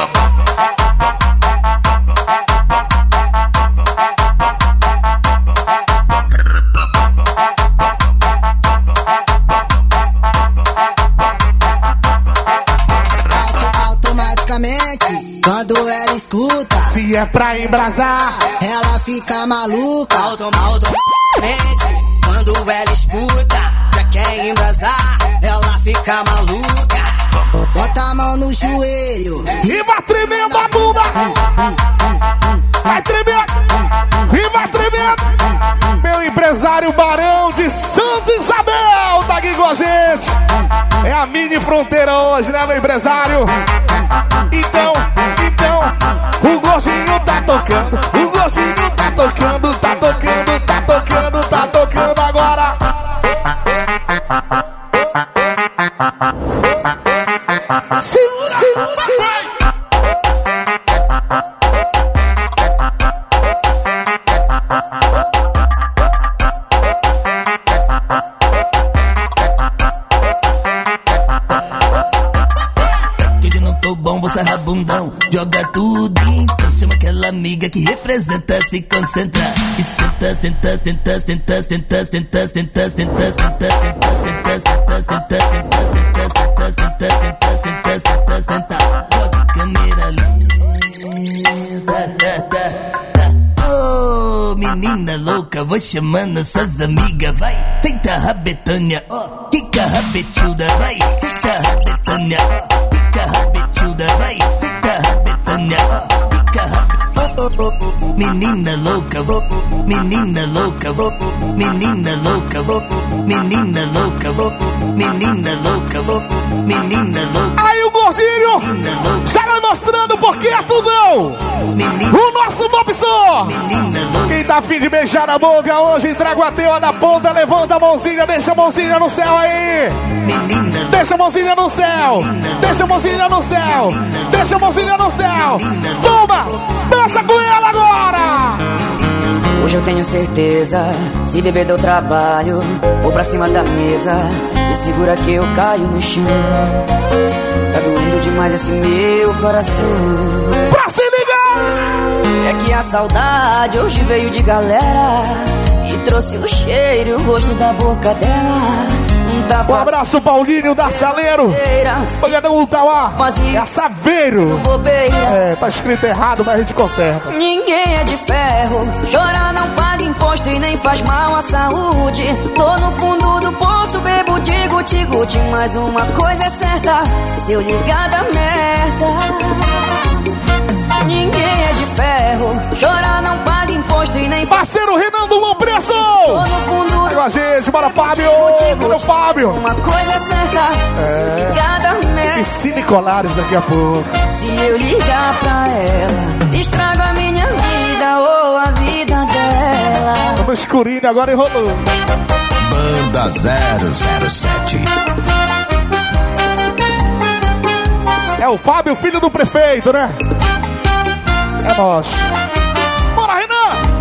Automaticamente, quando ela escuta, se é pra embrasar, ela fica maluca. Automaticamente, quando ela escuta, já quer embrasar, ela fica maluca. Bota a mão no joelho e vai tremendo a bunda. Vai tremendo e vai tremendo. Meu empresário Barão de Santa Isabel tá aqui com a gente. É a mini fronteira hoje, né, meu empresário? Então, o gordinho tá tocando. O gordinho tá tocando, tá tocando, tá tocando, tá tocando agora. Sim. Você é bundão, joga tudo então chama aquela amiga que representa, se concentra e senta, senta, senta, senta, senta, senta, senta, senta, senta, senta, senta, senta. Oh, menina louca, vou chamando suas amigas, vai. Senta a rabetânia, quica a rabetilda, vai. Senta a rabetânia, quica a rabetilda, vai. Senta a rabetânia, quica a rabetilda. Menina louca, menina louca, menina louca, menina louca, menina louca, menina louca. Aí o gordinho já vai mostrando porque é tudão. O nosso Bobson. Quem tá afim de beijar a boca hoje, entrega o ateu na ponta, levanta a mãozinha, deixa a mãozinha no céu aí. Deixa a mãozinha no céu. Deixa a mãozinha no céu. Deixa a mãozinha no céu. Toma, dança com ela agora. Hoje eu tenho certeza, se beber deu trabalho, vou pra cima da mesa e segura que eu caio no chão. Tá doendo demais esse meu coração. Pra se ligar! É que a saudade hoje veio de galera e trouxe o cheiro e o gosto da boca dela. Um abraço, Paulinho da Saleiro. Pagadão Utauá. É Saveiro. É, tá escrito errado, mas a gente conserta. Ninguém é de ferro. Chorar não paga imposto e nem faz mal à saúde. Tô no fundo do poço, bebo de guti-guti. Mas uma coisa é certa, se eu ligar da merda. Ninguém é de ferro. Chorar não paga imposto e nem faz. Parceiro Renan do Bom Preço. Tô no fundo com a gente, bora Fábio! Cadê Fábio? Uma coisa é certa, se ligar da merda. Piscine Colares daqui a pouco. Se eu ligar pra ela, estrago a minha vida ou a vida dela. Vamos escurinho agora enrolou. Banda 007. É o Fábio, filho do prefeito, né? É nós. Bora, Renan!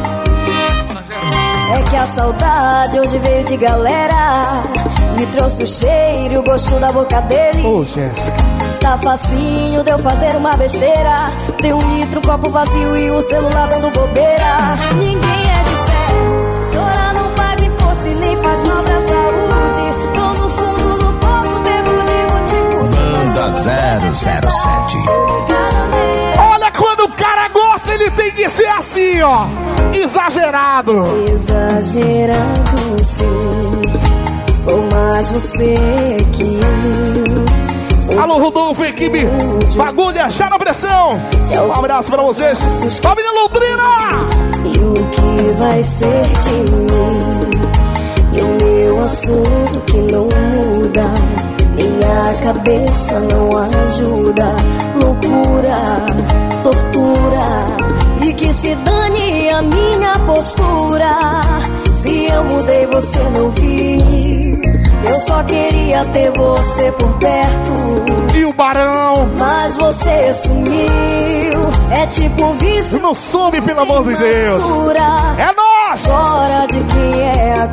É que a saudade hoje veio de galera e trouxe o cheiro e o gosto da boca dele. Ô, Jéssica. Tá facinho de eu fazer uma besteira. Dei 1 litro, copo vazio e o celular dando bobeira. Ninguém é de fé, chorar não paga imposto e nem faz mal pra saúde. Tô no fundo do poço, bebo de guti-guti. Banda 007. Olha, quando o cara gosta, ele tem que ser assim, ó. Exagerado. Exagerado, sim. Sou mais você que eu. Alô, Rodolfo, equipe Bagulha, já na pressão. Um abraço pra vocês. Família Londrina. E o que vai ser de mim? E o meu assunto que não muda. Minha cabeça não ajuda. Loucura, tortura. E que se dane a minha postura. Se eu mudei, você não viu. Eu só queria ter você por perto. E o Barão? Mas você sumiu. É tipo um vício. Não some, pelo amor de Deus. É nós! Agora de quem é a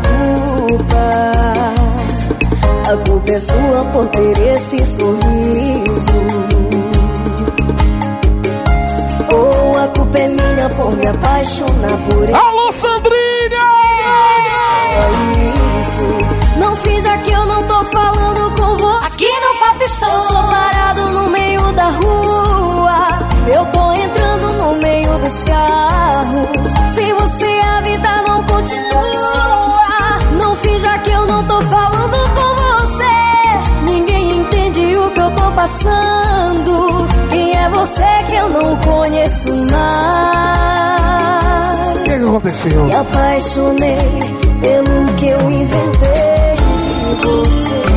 culpa? A culpa é sua por ter esse sorriso. Ou a culpa é minha por me apaixonar por ele. Alô, Sandrinha! Isso. Não finja que eu não tô falando com você. Aqui no Pop Som. Tô parado no meio da rua. Eu tô entrando no meio dos carros. Sem você a vida não continua. Não finja que eu não tô falando com você. Ninguém entende o que eu tô passando. Quem é você que eu não conheço mais? O que aconteceu? Me apaixonei pelo que eu inventei de você.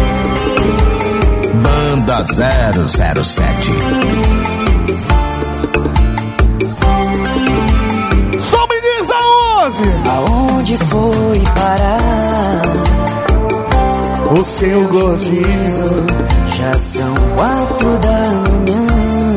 Banda 007. Só me diz aonde? Aonde foi parar o seu gordinho? Já são 4 da manhã.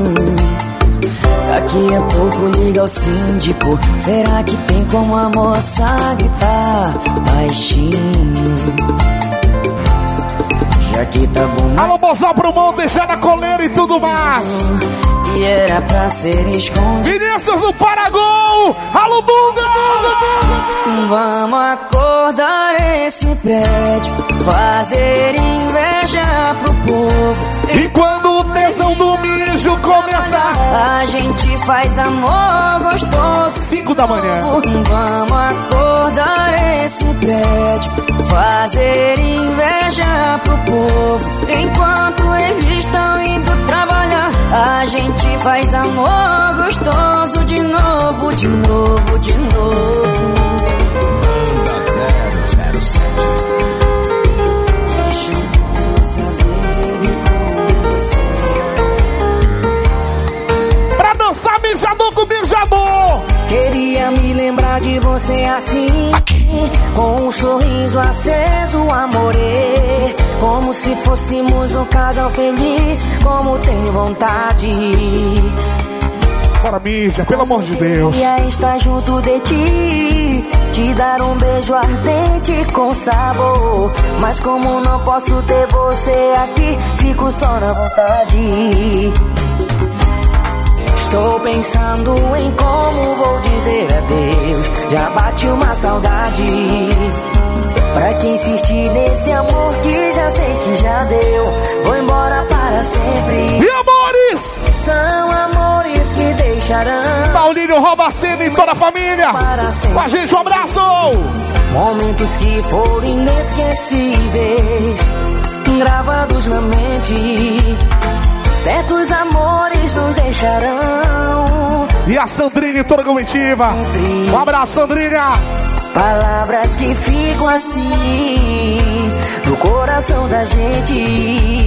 Daqui a pouco liga o síndico. Será que tem como a moça gritar baixinho? Já que tá tá bom. Alô, mozão pro mundo, deixar na coleira e tudo mais. E era pra ser escondido. Vinícius do Paragol. Alô, Dunga. Vamos acordar esse prédio, fazer inveja pro povo. E quando o tesão do mijo começar, a gente faz amor gostoso. 5 da manhã. Vamos acordar esse prédio, fazer inveja pro povo. Enquanto eles estão indo trabalhar, a gente faz amor gostoso de novo, de novo, de novo. Banda 007. Pra dançar mijador com mijador. Queria me lembrar de você assim, com um sorriso aceso, amorê. Como se fôssemos um casal feliz, como tenho vontade. Bora, mídia, pelo amor de Deus. Queria estar junto de ti, te dar um beijo ardente com sabor. Mas como não posso ter você aqui, fico só na vontade. Estou pensando em como vou dizer adeus. Já bate uma saudade. Pra que insistir nesse amor que já sei que já deu. Vou embora para sempre. E amores? São amores que deixarão. Paulinho Robacena e toda a família. Com a gente, um abraço. Momentos que foram inesquecíveis, gravados na mente. Certos amores nos deixarão. E a Sandrinha toda a comitiva. Um abraço, Sandrinha. Palavras que ficam assim no coração da gente.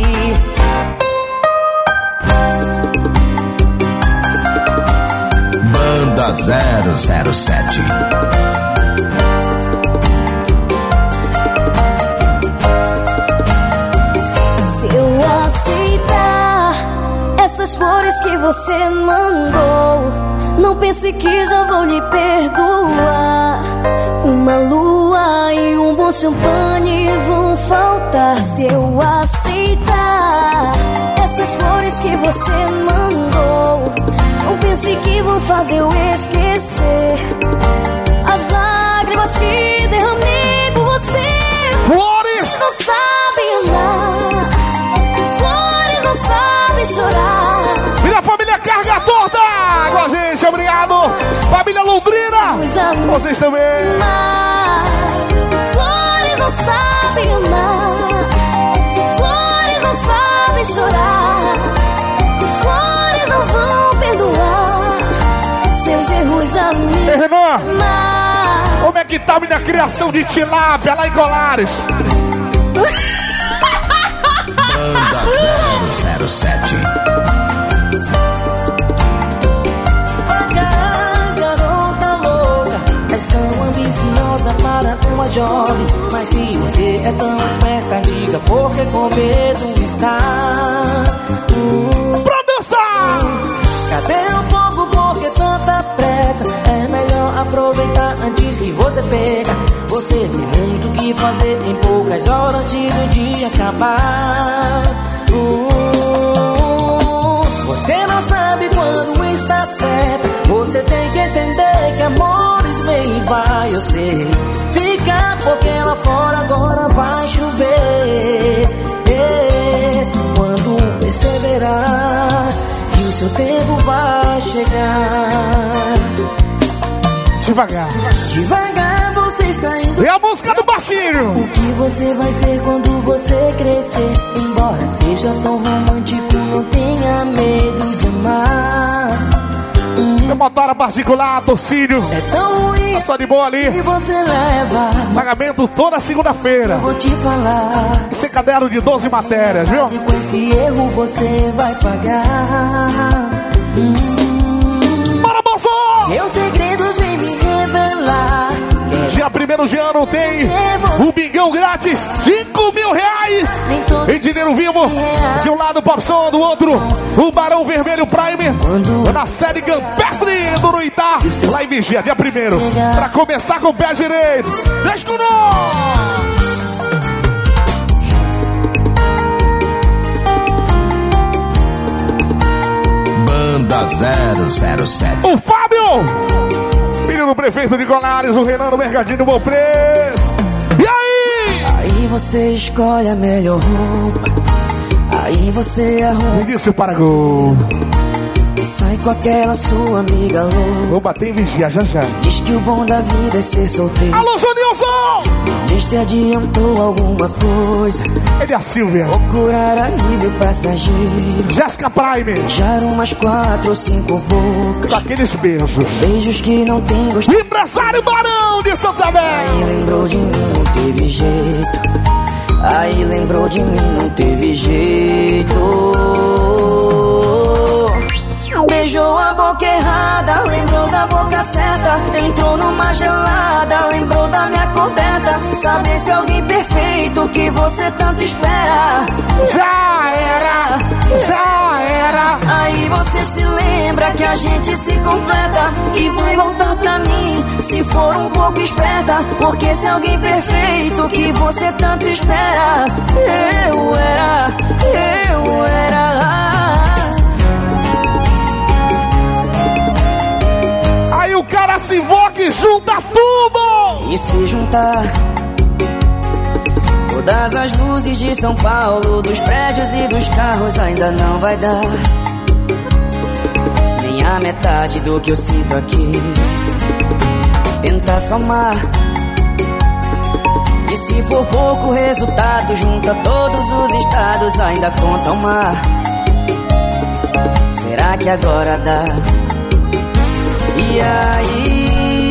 Banda 007. Se eu aceitar essas flores que você mandou, não pense que já vou lhe perdoar. Uma lua e um bom champanhe vão faltar. Se eu aceitar essas flores que você mandou, não pense que vão fazer eu esquecer as lágrimas que derramei por você. Flores não sabem amar, flores não sabem chorar. Minha família Carga Torta com a gente, obrigado. Família Londrina, vocês também. Flores não sabem amar, flores não sabem chorar, flores não vão perdoar seus erros a mim. Ei, Renan, como é que tá a minha criação de tilápia lá em Colares? Banda 007. És tão ambiciosa para uma jovem, mas se você é tão esperta, diga por que com medo está. Cadê o fogo, por que tanta pressa? É melhor aproveitar antes que você pega. Você tem muito que fazer em poucas horas antes do dia acabar. Você não sabe quando está certa. Você tem que entender que amores vem e vai, eu sei. Fica porque lá fora agora vai chover. Quando perceberá que o seu tempo vai chegar. Devagar. Devagar você está indo. E a música do baixinho. O que você vai ser quando você crescer? Embora seja tão romântico, não tenha medo de amar. Meu motora particular, Tocínio. É tão ruim. Tá só de boa ali. E você leva. Pagamento toda segunda-feira. Vou te falar. Esse caderno de 12 matérias, viu? E com esse erro você vai pagar. Bora, moço! Seus segredos vem me revelar. Dia 1º de ano tem o Bingão grátis, 5 mil reais em dinheiro vivo. De um lado o Popson, do outro o Barão Vermelho Prime. Na série Campestre do Ruitá, lá em Vigia, dia 1º. Pra começar com o pé direito. Deixa com nós! Banda 007. O Fábio! Filho do prefeito de Colares, o Renan do Mercadinho do Bom Preço. E aí? Aí você escolhe a melhor roupa. Aí você arruma. Vinícius Paragol. E sai com aquela sua amiga louca. Vou bater em vigia já já. Diz que o bom da vida é ser solteiro. Alô, Jonilson! Diz se adiantou alguma coisa. Ele é a Silvia. Procurar alívio passageiro. Jéssica Prime. Beijar umas 4 ou 5 bocas. Com aqueles beijos. Beijos que não tem gosto. Empresário Barão de Santa Isabel. Aí lembrou de mim, não teve jeito. Aí lembrou de mim, não teve jeito. Beijou a boca errada, lembrou da boca certa. Entrou numa gelada, lembrou da minha coberta. Saber se alguém perfeito que você tanto espera. Já era, já era. Aí você se lembra que a gente se completa e vai voltar pra mim, se for um pouco esperta. Porque se alguém perfeito que você tanto espera, eu era. Aí o cara se invoca e junta tudo. E se juntar todas as luzes de São Paulo, dos prédios e dos carros, ainda não vai dar nem a metade do que eu sinto aqui. Tenta somar, e se for pouco resultado, junta todos os estados, ainda conta o mar. Será que agora dá? E aí?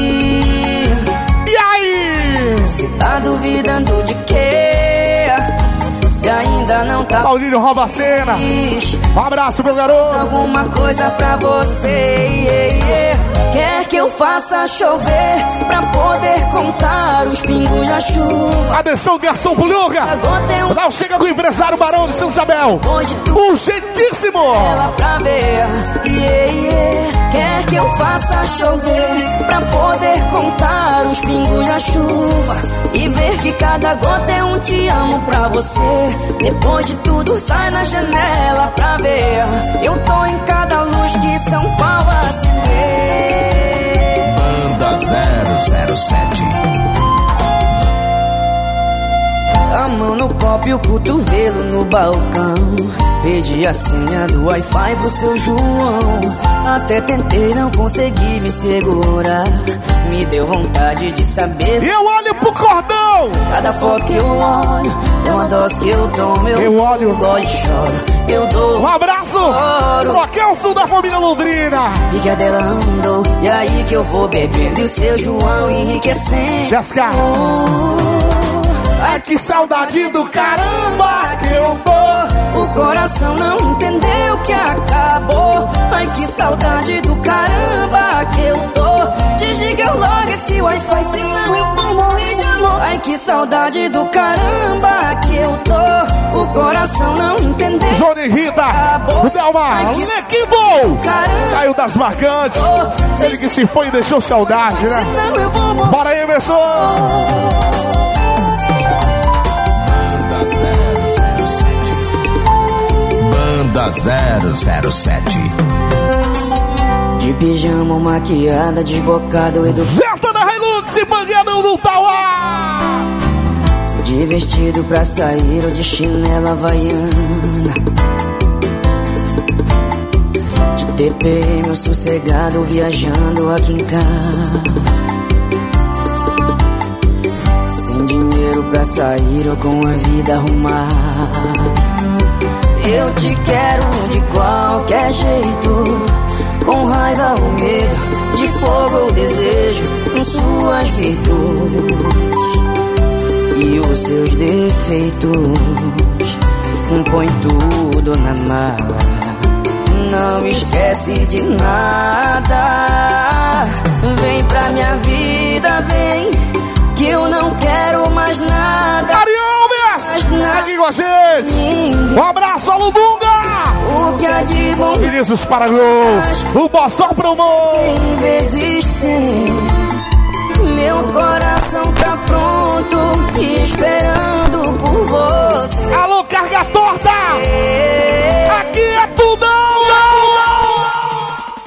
Cê tá duvidando de quê? Se ainda não tá. Paulinho rouba a cena. Um abraço, meu garoto. Alguma coisa pra você. Quer que eu faça chover pra poder contar os pingos da chuva? Atenção, garçom Pulhuga. Não chega com o empresário Barão de Santa Isabel. Urgentíssimo. Ela pra ver. Quer que eu faça chover pra poder contar os pingos da chuva e ver que cada gota é um te amo pra você. Depois de tudo sai na janela pra ver. Eu tô em cada luz de São Paulo acender. Banda 007. A mão no copo e o cotovelo no balcão. Pedi a senha do Wi-Fi pro seu João. Até tentei, não consegui me segurar. Me deu vontade de saber. E eu olho pro cordão. Cada foto que eu olho é uma dose que eu tomo. Eu olho, dói e choro. Eu dou um abraço pro Kelson da família Londrina. Fica dela andou. E aí que eu vou bebendo e o seu João enriquecendo. Jéssica. Ai, que saudade do caramba que eu tô. O coração não entendeu que acabou. Ai, que saudade do caramba que eu tô. Desliga logo esse Wi-Fi, senão eu vou morrer de amor. Ai, que saudade do caramba que eu tô. O coração não entendeu. Johnny Rita, o Delmar, Lequido, caiu das marcantes. Ele que se foi e deixou saudade, né? Bora aí, Emerson. Banda 007. De pijama, maquiada, desbocado, educado. Zeta da Hilux e Mangueirão do Tauá. De vestido pra sair ou de chinela havaiana. De TPM ou sossegado, viajando aqui em casa. Sem dinheiro pra sair ou com a vida arrumada. Eu te quero de qualquer jeito, com raiva ou medo, de fogo ou desejo, com suas virtudes e os seus defeitos. Põe tudo na mala, não esquece de nada. Vem pra minha vida, vem, que eu não quero mais nada. Aqui com a gente. Um abraço, Aludunga. O que há de bom Vinícius Paragol, o Bossão Promo. Em vezes sem, meu coração tá pronto e esperando